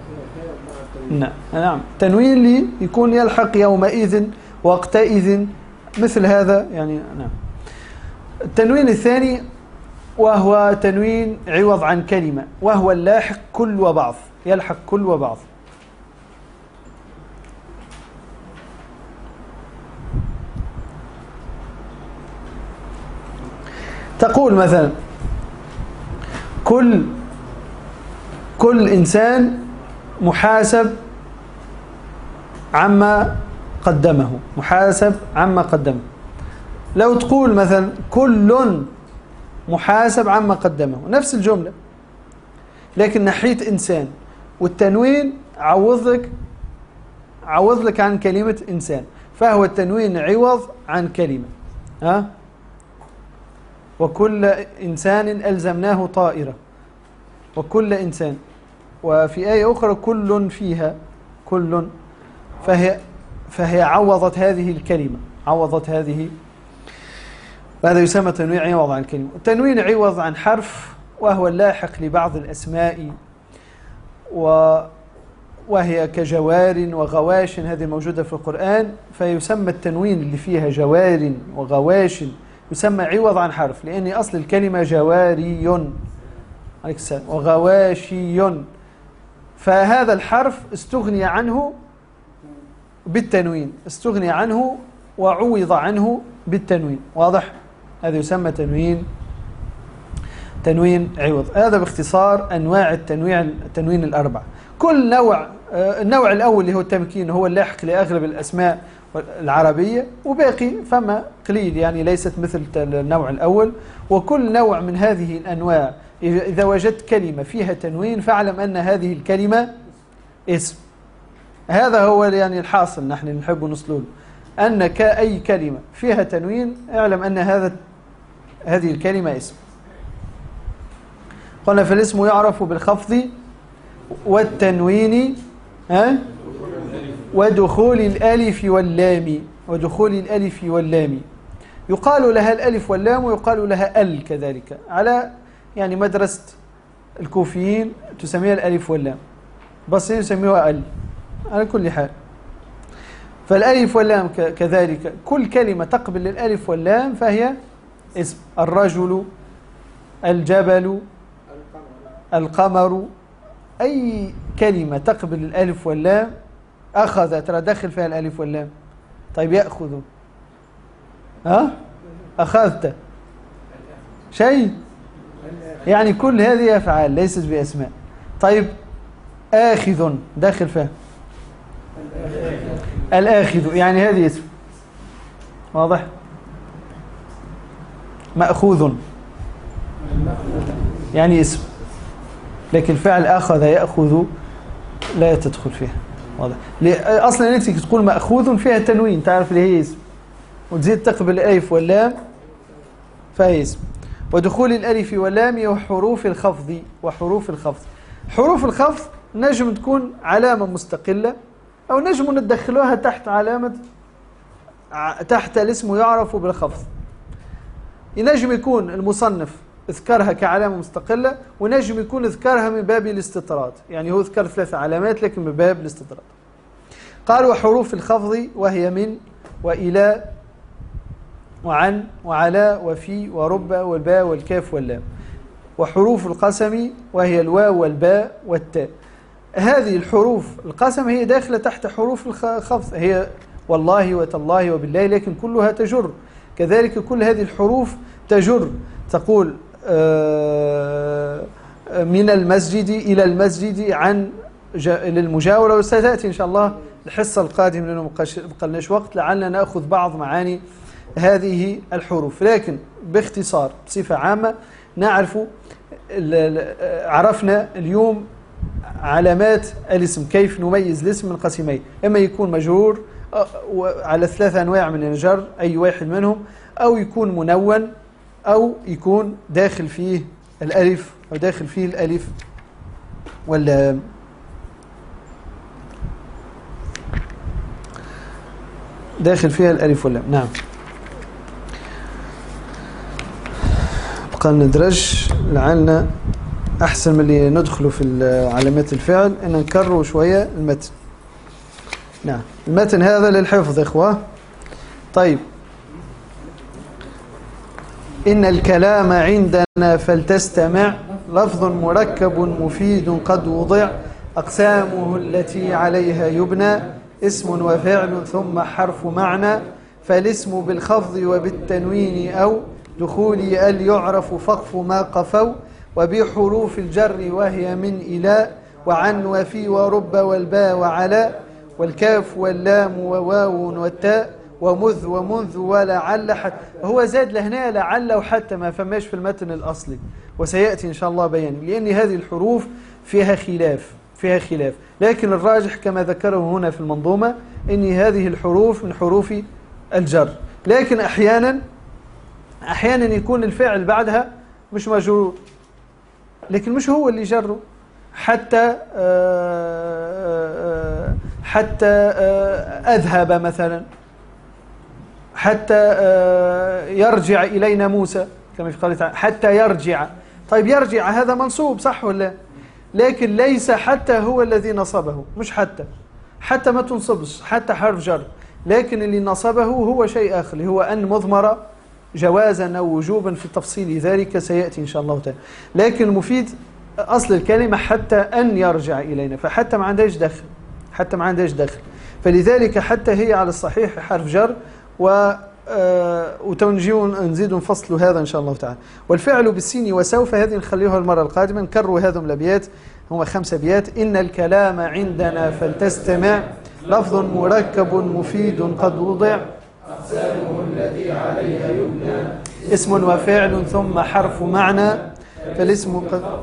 [SPEAKER 1] نعم، تنوين اللي يكون يلحق يومئذ، وقتئذ، مثل هذا يعني. نعم. التنوين الثاني وهو تنوين عوض عن كلمة، وهو اللاحق كل وبعض، يلحق كل وبعض. تقول مثلا: كل إنسان محاسب عما قدمه، محاسب عما قدمه. لو تقول مثلا: كل محاسب عما قدمه، نفس الجملة، لكن نحيت إنسان، والتنوين عوض لك عن كلمة إنسان، فهو التنوين عوض عن كلمة. وكل إنسان ألزمناه طائرة، وكل إنسان. وفي آية أخرى: كل فيها، كل، فهي عوضت هذه الكلمة، عوضت هذه. وهذا يسمى تنوين عوض عن كلمة. التنوين عوض عن حرف، وهو اللاحق لبعض الأسماء، وهي كجوار وغواش، هذه موجودة في القرآن، فيسمى التنوين اللي فيها جوار وغواش يسمى عوض عن حرف، لأن أصل الكلمة جواري عليك السلام وغواشي، فهذا الحرف استغني عنه بالتنوين، استغني عنه وعوض عنه بالتنوين. واضح؟ هذا يسمى تنوين عوض. هذا باختصار أنواع التنوين الأربعة. كل نوع، النوع الأول اللي هو التمكين، هو اللاحق لأغلب الأسماء العربية، وباقي فما قليل يعني ليست مثل النوع الأول. وكل نوع من هذه الأنواع إذا وجدت كلمة فيها تنوين فاعلم أن هذه الكلمة اسم. هذا هو يعني الحاصل نحن نحب نصله، أن أي كلمة فيها تنوين اعلم أن هذه الكلمة اسم. قلنا: فالاسم يعرف بالخفض والتنوين ودخول الألف واللام، ودخول الألف واللام. يقال لها الألف واللام، ويقال لها ال كذلك، على يعني مدرسة الكوفيين تسميها الألف واللام، بس يسميها ال على كل حال. فالألف واللام كذلك، كل كلمة تقبل الألف واللام فهي اسم. الرجل، الجبل، القمر، أي كلمة تقبل الألف واللام. أخذ، ترى دخل فيها الألف واللام. طيب يأخذ، أخذت شيء، يعني كل هذه أفعال ليست بأسماء. طيب آخذ، داخل فيها الآخذ، يعني هذه اسم. واضح؟ مأخوذ يعني اسم، لكن فعل أخذ يأخذ لا تدخل فيها. واضح؟ أصلا نفسك تقول مأخوذ فيها تنوين، تعرف اللي هي اسم، وتزيد تقبل الألف واللام فهي اسم. ودخول الألف واللام وحروف الخفض. وحروف الخفض، حروف الخفض نجم تكون علامة مستقلة، أو نجم ندخلوها تحت علامة، تحت الاسم يعرف بالخفض. ينجم يكون المصنف اذكرها كعلامة مستقلة، ونجم يكون اذكرها من باب الاستطراد، يعني هو اذكر 3 علامات لكن من باب الاستطراد. قال: وحروف الخفض وهي من، وإلى، وعن، وعلى، وفي، ورب، والباء، والكاف، واللام. وحروف القسم وهي الواو والباء والتاء. هذه الحروف القسم هي داخلة تحت حروف الخفض، هي والله وتالله وبالله، لكن كلها تجر. كذلك كل هذه الحروف تجر، تقول من المسجد إلى المسجد عن للمجاورة، وستأتي إن شاء الله الحصة القادمة لأنه مقلناش وقت، لعلنا نأخذ بعض معاني هذه الحروف. لكن باختصار بصفة عامة نعرف عرفنا اليوم علامات الاسم، كيف نميز الاسم من قسمين، إما يكون مجرور على 3 أنواع من الجر أي واحد منهم، أو يكون منون، أو يكون داخل فيه الألف أو داخل فيه الألف واللام. داخل فيها الألف واللام. نعم. بقى ندرج لعلنا أحسن من اللي ندخلوا في علامات الفعل إن نكرروا شوية المتن. نعم. المتن هذا للحفظ إخوة. طيب. إن الكلام عندنا فلتستمع، لفظ مركب مفيد قد وضع، أقسامه التي عليها يبنى، اسم وفعل ثم حرف معنى، فالاسم بالخفض وبالتنوين أو دخول ال يعرف فقف ما قفوا، وبحروف الجر وهي من إلى وعن وفي ورب والباء وعلى، والكاف واللام وواو والتاء ومذ ومنذ ولعل حتى. هو زاد لهنا لعل وحتى، ما فماش في المتن الأصلي، وسيأتي إن شاء الله بيان، لأن هذه الحروف فيها خلاف، لكن الراجح كما ذكره هنا في المنظومة أن هذه الحروف من حروف الجر، لكن أحيانا يكون الفعل بعدها مش مجرور، لكن مش هو اللي جره، حتى أذهب مثلا، حتى يرجع إلينا موسى كما في قوله تعالى حتى يرجع. طيب يرجع هذا منصوب صح ولا؟ لكن ليس حتى هو الذي نصبه، مش حتى ما تنصبش، حتى حرف جر، لكن اللي نصبه هو شيء آخر، هو أن مضمرة جوازا أو وجوبا، في تفصيل ذلك سيأتي إن شاء الله تعالى. لكن المفيد أصل الكلمة حتى أن يرجع إلينا، فحتى ما عندهاش دخل، فلذلك حتى هي على الصحيح حرف جر، نزيد نفصل هذا إن شاء الله تعالى. والفعل بالسين وسوف هذه نخليها المرة القادمة، نكرروا هذم الأبيات، هم 5 أبيات. إن الكلام عندنا فلتستمع، لفظ مركب مفيد قد وضع،
[SPEAKER 2] أقسامه التي عليها يبنى،
[SPEAKER 1] اسم وفعل ثم حرف معنى، فالاسم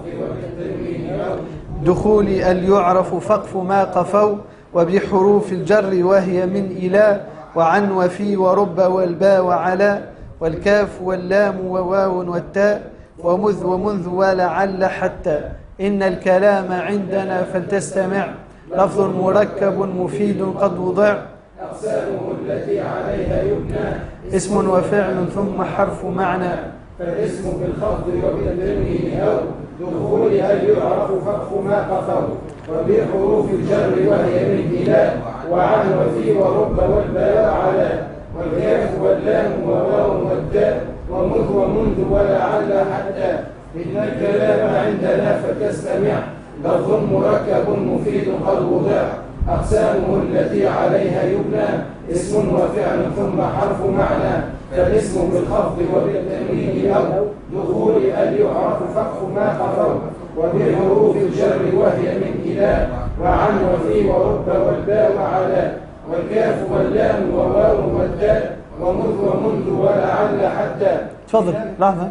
[SPEAKER 1] دخول ال يعرف فقف ما قفوا، وبحروف الجر وهي من إلى وعن وفي ورب والباء وعلى، والكاف واللام وواو والتاء ومذ ومنذ ولعل حتى. إن الكلام عندنا فلتستمع، لفظ مركب مفيد قد وضع،
[SPEAKER 2] أقسامه التي عليها يبنى،
[SPEAKER 1] اسم وفعل ثم حرف معنى،
[SPEAKER 2] فالاسم بالخفض وبالتنوين أو دخول هل يعرف فقف ما قفوا، وبحروف الجر وهي من إلى وعن وفي ورب والباء على، والكاف واللام وواو والتاء ومذ ومنذ ولعل حتى. إن الكلام عندنا فلتستمع، لفظ مركب مفيد قد وضع، أقسامه التي عليها يبنى، اسم وفعل ثم حرف معنى، فالاسم بالخفض وبالتنوين أو دخول ال يعرف فقف ما قفوا، وبحروف الجر وهي من إلى وعن وفي ورب والباء وعلى، والكاف واللام وواو والتاء ومذ ومنذ ولعل حتى.
[SPEAKER 1] تفضل لحظة.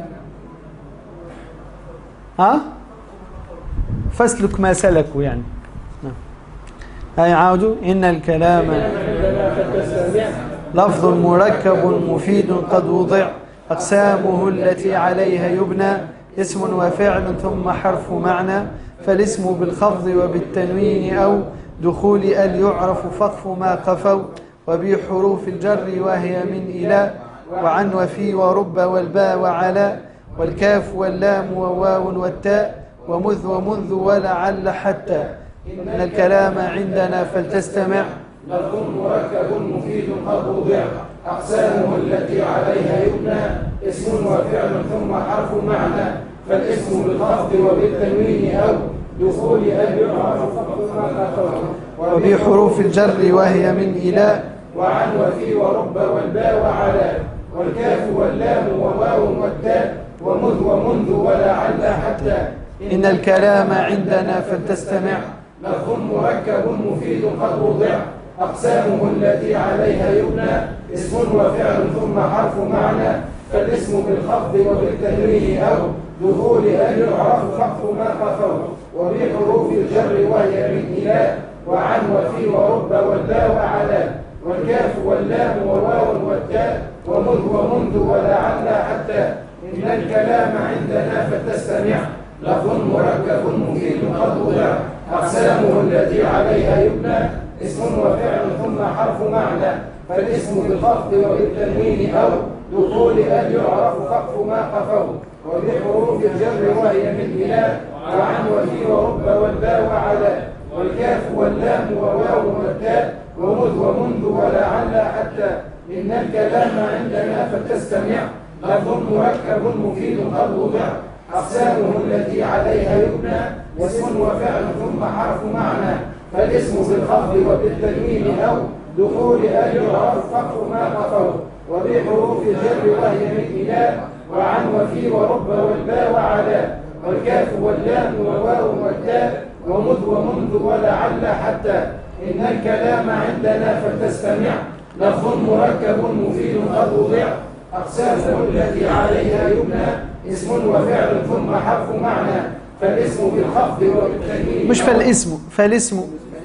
[SPEAKER 1] فاسلك ما سلكوا يعني. هاي عودوا. إن الكلام لفظ مركب مفيد قد وضع، أقسامه التي عليها يبنى، اسم وفعل ثم حرف معنى، فالاسم بالخفض وبالتنوين أو دخول ال يعرف فقف ما قفوا، وبحروف الجر وهي من إلى وعن وفي ورب والباء وعلى، والكاف واللام وواو والتاء ومذ ومنذ ولعل حتى. إن الكلام عندنا فلتستمع،
[SPEAKER 2] لفظ مركب مفيد قد وضع، أقسامه التي عليها يبنى، اسم وفعل ثم حرف معنى، فالاسم بالخفض وبالتنوين أو دخول أن يعرف فقط ما قصره
[SPEAKER 1] وبحروف الجر وهي من إلى
[SPEAKER 2] وعن وفي ورب والباء وعلى والكاف واللام وواو والتاء ومذ ومنذ ولعل حتى
[SPEAKER 1] إن الكلام عندنا فلتستمع
[SPEAKER 2] لفظ مركب مفيد قد وضع أقسامه التي عليها يبنى اسم وفعل ثم حرف معنى فالاسم بالخفض وبالتنوين أو دخول أن يعرف خفض ما خفوا وبحروف الجر وهي من إلى وعن وفي ورب والباء وعلى والكاف واللام وواو والتاء ومذ ومنذ ولعل حتى إن الكلام عندنا فلتستمع لفظ مركب مفيد قد وضع أقسامه التي عليها يبنى اسم وفعل ثم حرف معنى فالاسم بالخفض وبالتنوين أو دخول أن يعرف خفض ما خفوا وبحروف الجر وهي من إلى وعن وفي ورب والباء وعلى والكاف واللام وواو والتاء ومذ ومنذ ولعل حتى إن الكلام عندنا فلتستمع لفظ مركب مفيد قد وضع أقسامه التي عليها يبنى اسم وفعل ثم حرف معنى فالاسم بالخفض وبالتنوين أو دخول أن يعرف فقر ما خفوا وبحروف الجر وهي من إلى وعن وفي ورب والباء وعلى والكاف واللام وواو والتاء ومذ ومنذ ولعل حتى إن الكلام عندنا فلتستمع لفظ مركب مفيد قد وضع أقسامه التي عليها يبنى اسم وفعل ثم حرف معنى فالاسم بالخفض وبالتنوين
[SPEAKER 1] مش فالاسم فالاسم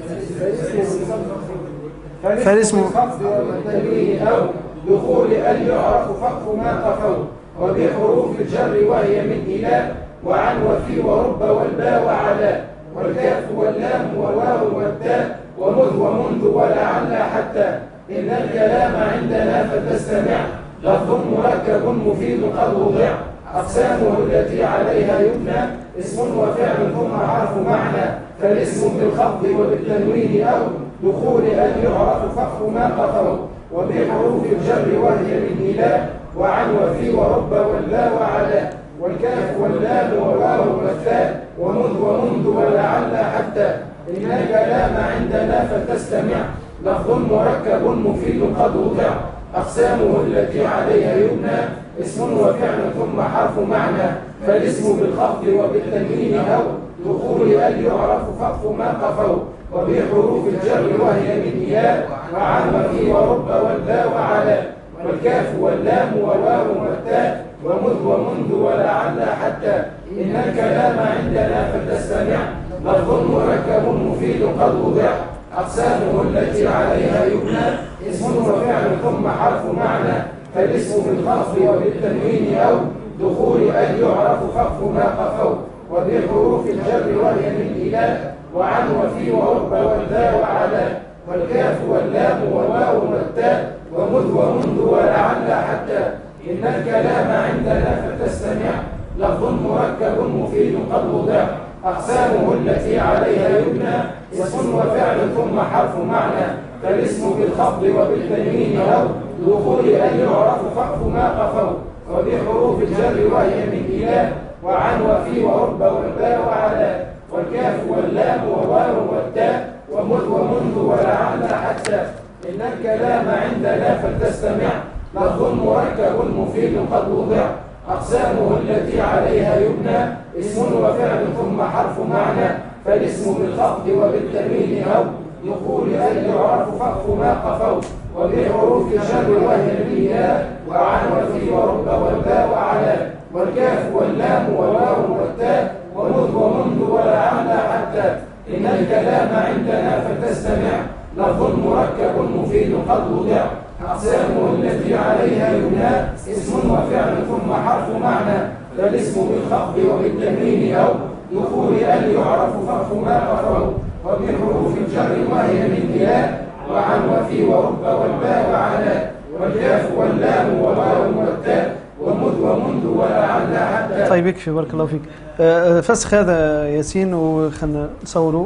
[SPEAKER 2] بالخفض وبالتنوين أو دخول أن يعرف فقف ما خفوا وبحروف الجر وهي من إلى وعن وفي ورب والباء وعلى والكاف واللام وواو والتاء ومذ ومنذ ولعل حتى إن الكلام عندنا فلتستمع لفظ مركب مفيد قد وضع أقسامه التي عليها يبنى اسم وفعل ثم حرف معنى فالاسم بالخفض وبالتنوين أو دخول أن يعرف فقف ما قطعوا وبحروف الجر وهي من إلى وعن وفي ورب والباء وعلى والكاف واللام وواو والتاء ومذ ومنذ ولعل حتى إن الكلام عندنا فلتستمع لفظ مركب مفيد قد وضع أقسامه التي عليها يبنى اسم وفعل ثم حرف معنى فالاسم بالخفض وبالتنوين أو دخول أن يعرف فقف ما قفوا وبحروف الجر وهي من إياه وعن وفي ورب والباء وعلى والكاف واللام وواو والتاء ومذ ومنذ ولعل حتى إن الكلام عندنا فلتستمع لفظ مركب مفيد قد وضع أقسامه التي عليها يبنى اسم وفعل ثم حرف معنى فالاسم بالخفض وبالتنوين أو دخول أن يعرف خفض ما خفوا وبحروف الجر وهي من إله وعن وفي ورب والباء وعلى والكاف واللام وواو والتاء ومذ ومنذ ولعل حتى إن الكلام عندنا فلتستمع لفظ مركب مفيد قد وضع أقسامه التي عليها يبنى اسم وفعل ثم حرف معنى فالاسم بالخفض وبالتنوين أو دخول أن يعرف فقف ما قفوا وبحروف الجر وهي من إله وعن وفي ورب والباء وعلى والكاف واللام وواو والتاء ومذ ومنذ ولعل حتى إن الكلام عندنا فلتستمع لفظ مركب مفيد قد وضع أقسامه التي عليها يبنى اسم وفعل ثم حرف معنى فالاسم بالخفض وبالتنوين أو دخول أن يعرف فقف ما قفوا وبحروف الجر وهي الإله وعن وفي ورب والباء وعلى والكاف واللام وواو والتاء ومذ ومنذ ولعل حتى إن الكلام عندنا فلتستمع لفظ مركب مفيد قد وضع أقسامه التي عليها يبنى اسم وفعل ثم حرف معنى فالاسم بالخفض وبالتنوين أو دخول أن يعرف فقف ما قفوا وبحروف الجر وهي من إله وعن وفي ورب والباء وعلى والكاف واللام وواو والتاء ومذ ومنذ ولعل حتى.
[SPEAKER 1] طيب يكفي بارك الله فيك. فسخ هذا ياسين وخلنا نصوروا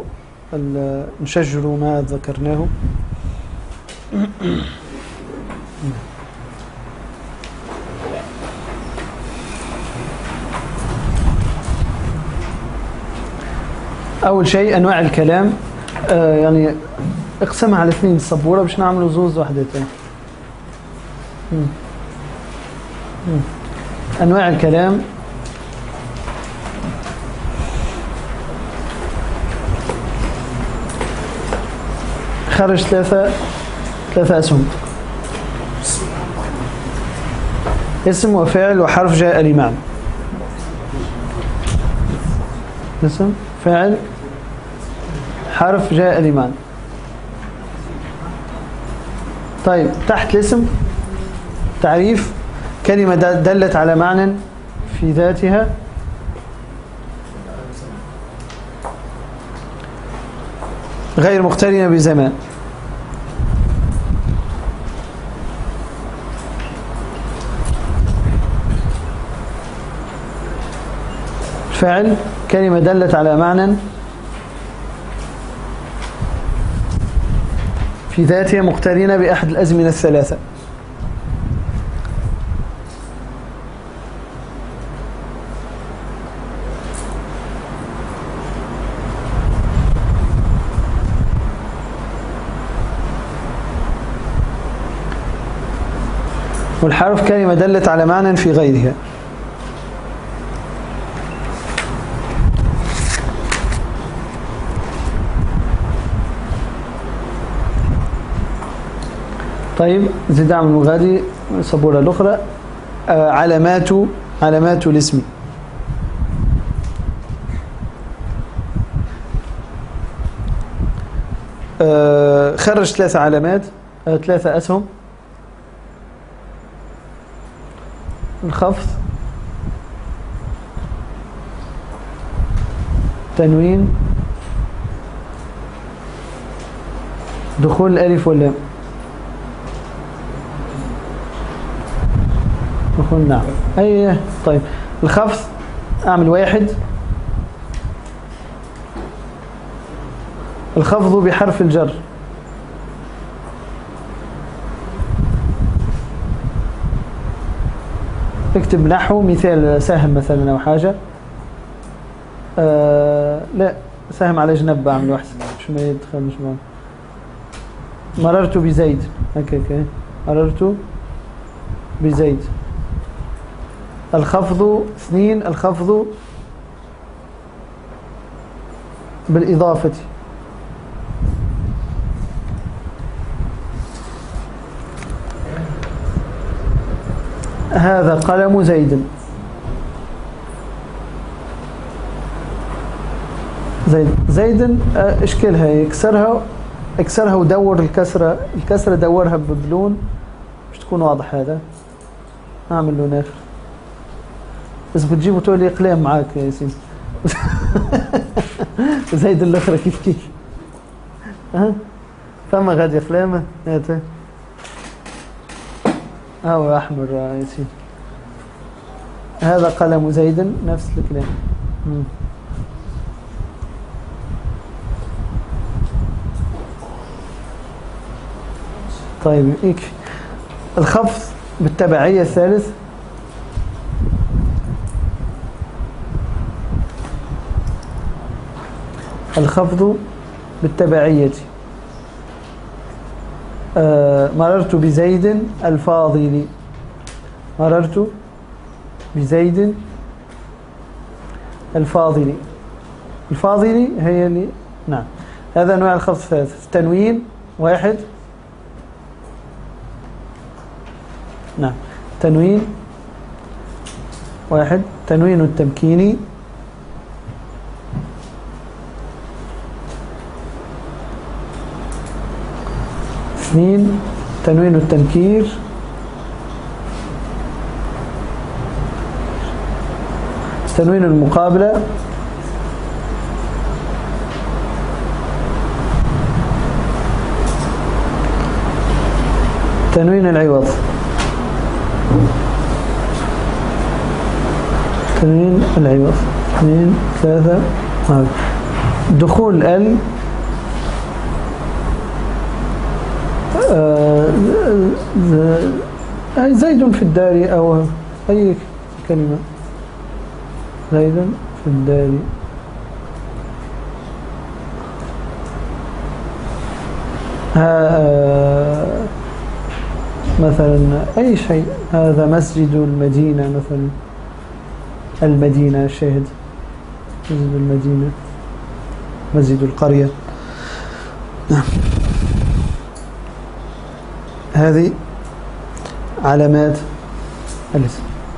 [SPEAKER 1] نسجلوا ما ذكرناه. أول شيء أنواع الكلام، يعني اقسمها على 2 السبورة باش نعملوا زوز وحدتين. أنواع الكلام. خرج ثلاثة أسهم: اسم وفعل وحرف جاء لمعنى. اسم، فعل، حرف جاء لمعنى. طيب تحت الاسم تعريف: كلمة دلت على معنى في ذاتها غير مقترنة بزمان. فعل: كلمة دلت على معنى في ذاتها مقترنة بأحد الأزمنة الثلاثة. والحرف: كلمة دلت على معنى في غيرها. طيب زيد اعمل مغادي السبورة الأخرى. علامات الاسم. خرج 3 علامات، 3 أسهم: الخفض، تنوين، دخول الألف واللام. دخول، نعم. أي طيب الخفض أعمل 1. الخفض بحرف الجر. اكتب نحو مثال سهم مثلا أو حاجة. لا، سهم على جنب بعمل واحد مش ما يدخل مش بعمل. مررت بزيد. هكا مررت بزيد. الخفض 2. الخفض بالإضافة. هذا قلم زيد. زيد اشكلها، اكسرها ودور الكسرة دورها بلون باش تكون واضح. هذا اعمل لون اخر. بس بتجيبوا تولي اقلام معاك يا ياسين. زيد الاخرى كيف فما غادي اقلامه. هاته هو احمر ياسين. هذا قلم زيد، نفس الكلام. طيب يكفي. الخفض بالتبعية الثالث. الخفض بالتبعية. مررت بزيد الفاضل. مررت بزيد الفاضل. الفاضل هي اللي، نعم. هذا أنواع الخفض الثالث. تنوين 1. نعم، تنوين 1. تنوين التمكيني. 2. تنوين التنكير. 3. تنوين المقابلة. 4. تنوين العوض. تنوين العوض 2 3. دخول ال زيد في الدار أو أي كلمة. زيد في الدار. مثلا أي شيء، هذا مسجد المدينة مثلا، المدينة شاهد، مسجد المدينة، مسجد القرية. هذه علامات الاسم.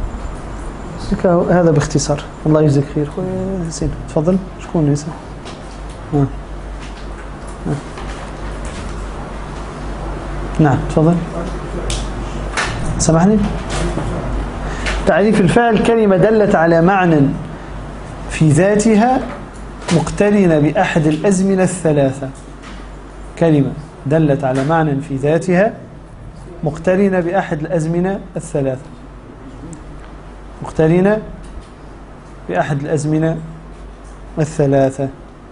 [SPEAKER 1] هذا باختصار. الله يجزيك خير خويا حسين. تفضل. شكون يسأل؟ نعم تفضل. سامحني. تعريف الفعل: كلمة دلت على معنى في ذاتها مقترنة بأحد الأزمنة الثلاثة. كلمة دلت على معنى في ذاتها مقترنة بأحد الأزمنة الثلاثة. مقترنة بأحد الأزمنة الثلاثة.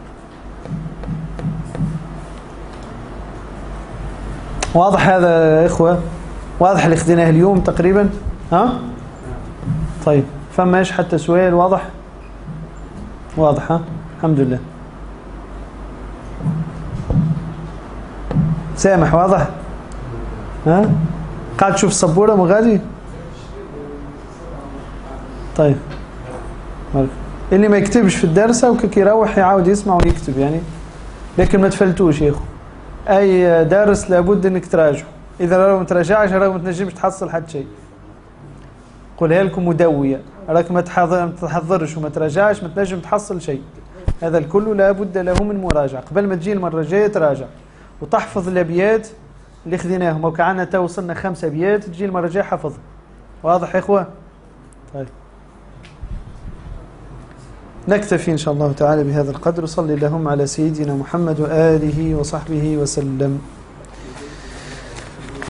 [SPEAKER 1] واضح هذا يا إخوة؟ واضح اللي خديناه اليوم تقريبا؟ ها؟ طيب فماش حتى سؤال؟ واضح؟ واضح ها؟ الحمد لله. سامح واضح؟ ها؟ قاعد تشوف السبورة مغادي؟ طيب اللي ما يكتبش في الدرس وكي يروح يعاود يسمع ويكتب يعني، لكن ما تفلتوش يا اخو. اي درس لابد انك تراجعه، اذا راك ما تراجعش راك ما تنجمش تحصل حتى شيء. قولها لكم مدويه، راك ما تحضرش وما تراجعش ما تنجم تحصل شيء. هذا الكل لابد له من مراجعه. قبل ما تجي المره الجايه تراجع وتحفظ الابيات اللي خذيناهم، وكعنا تو وصلنا 5 ابيات، تجي المره الجايه حفظها. واضح يا اخوه؟ طيب نكتفي إن شاء الله تعالى بهذا القدر. وصلي اللهم على سيدنا محمد وآله وصحبه وسلم.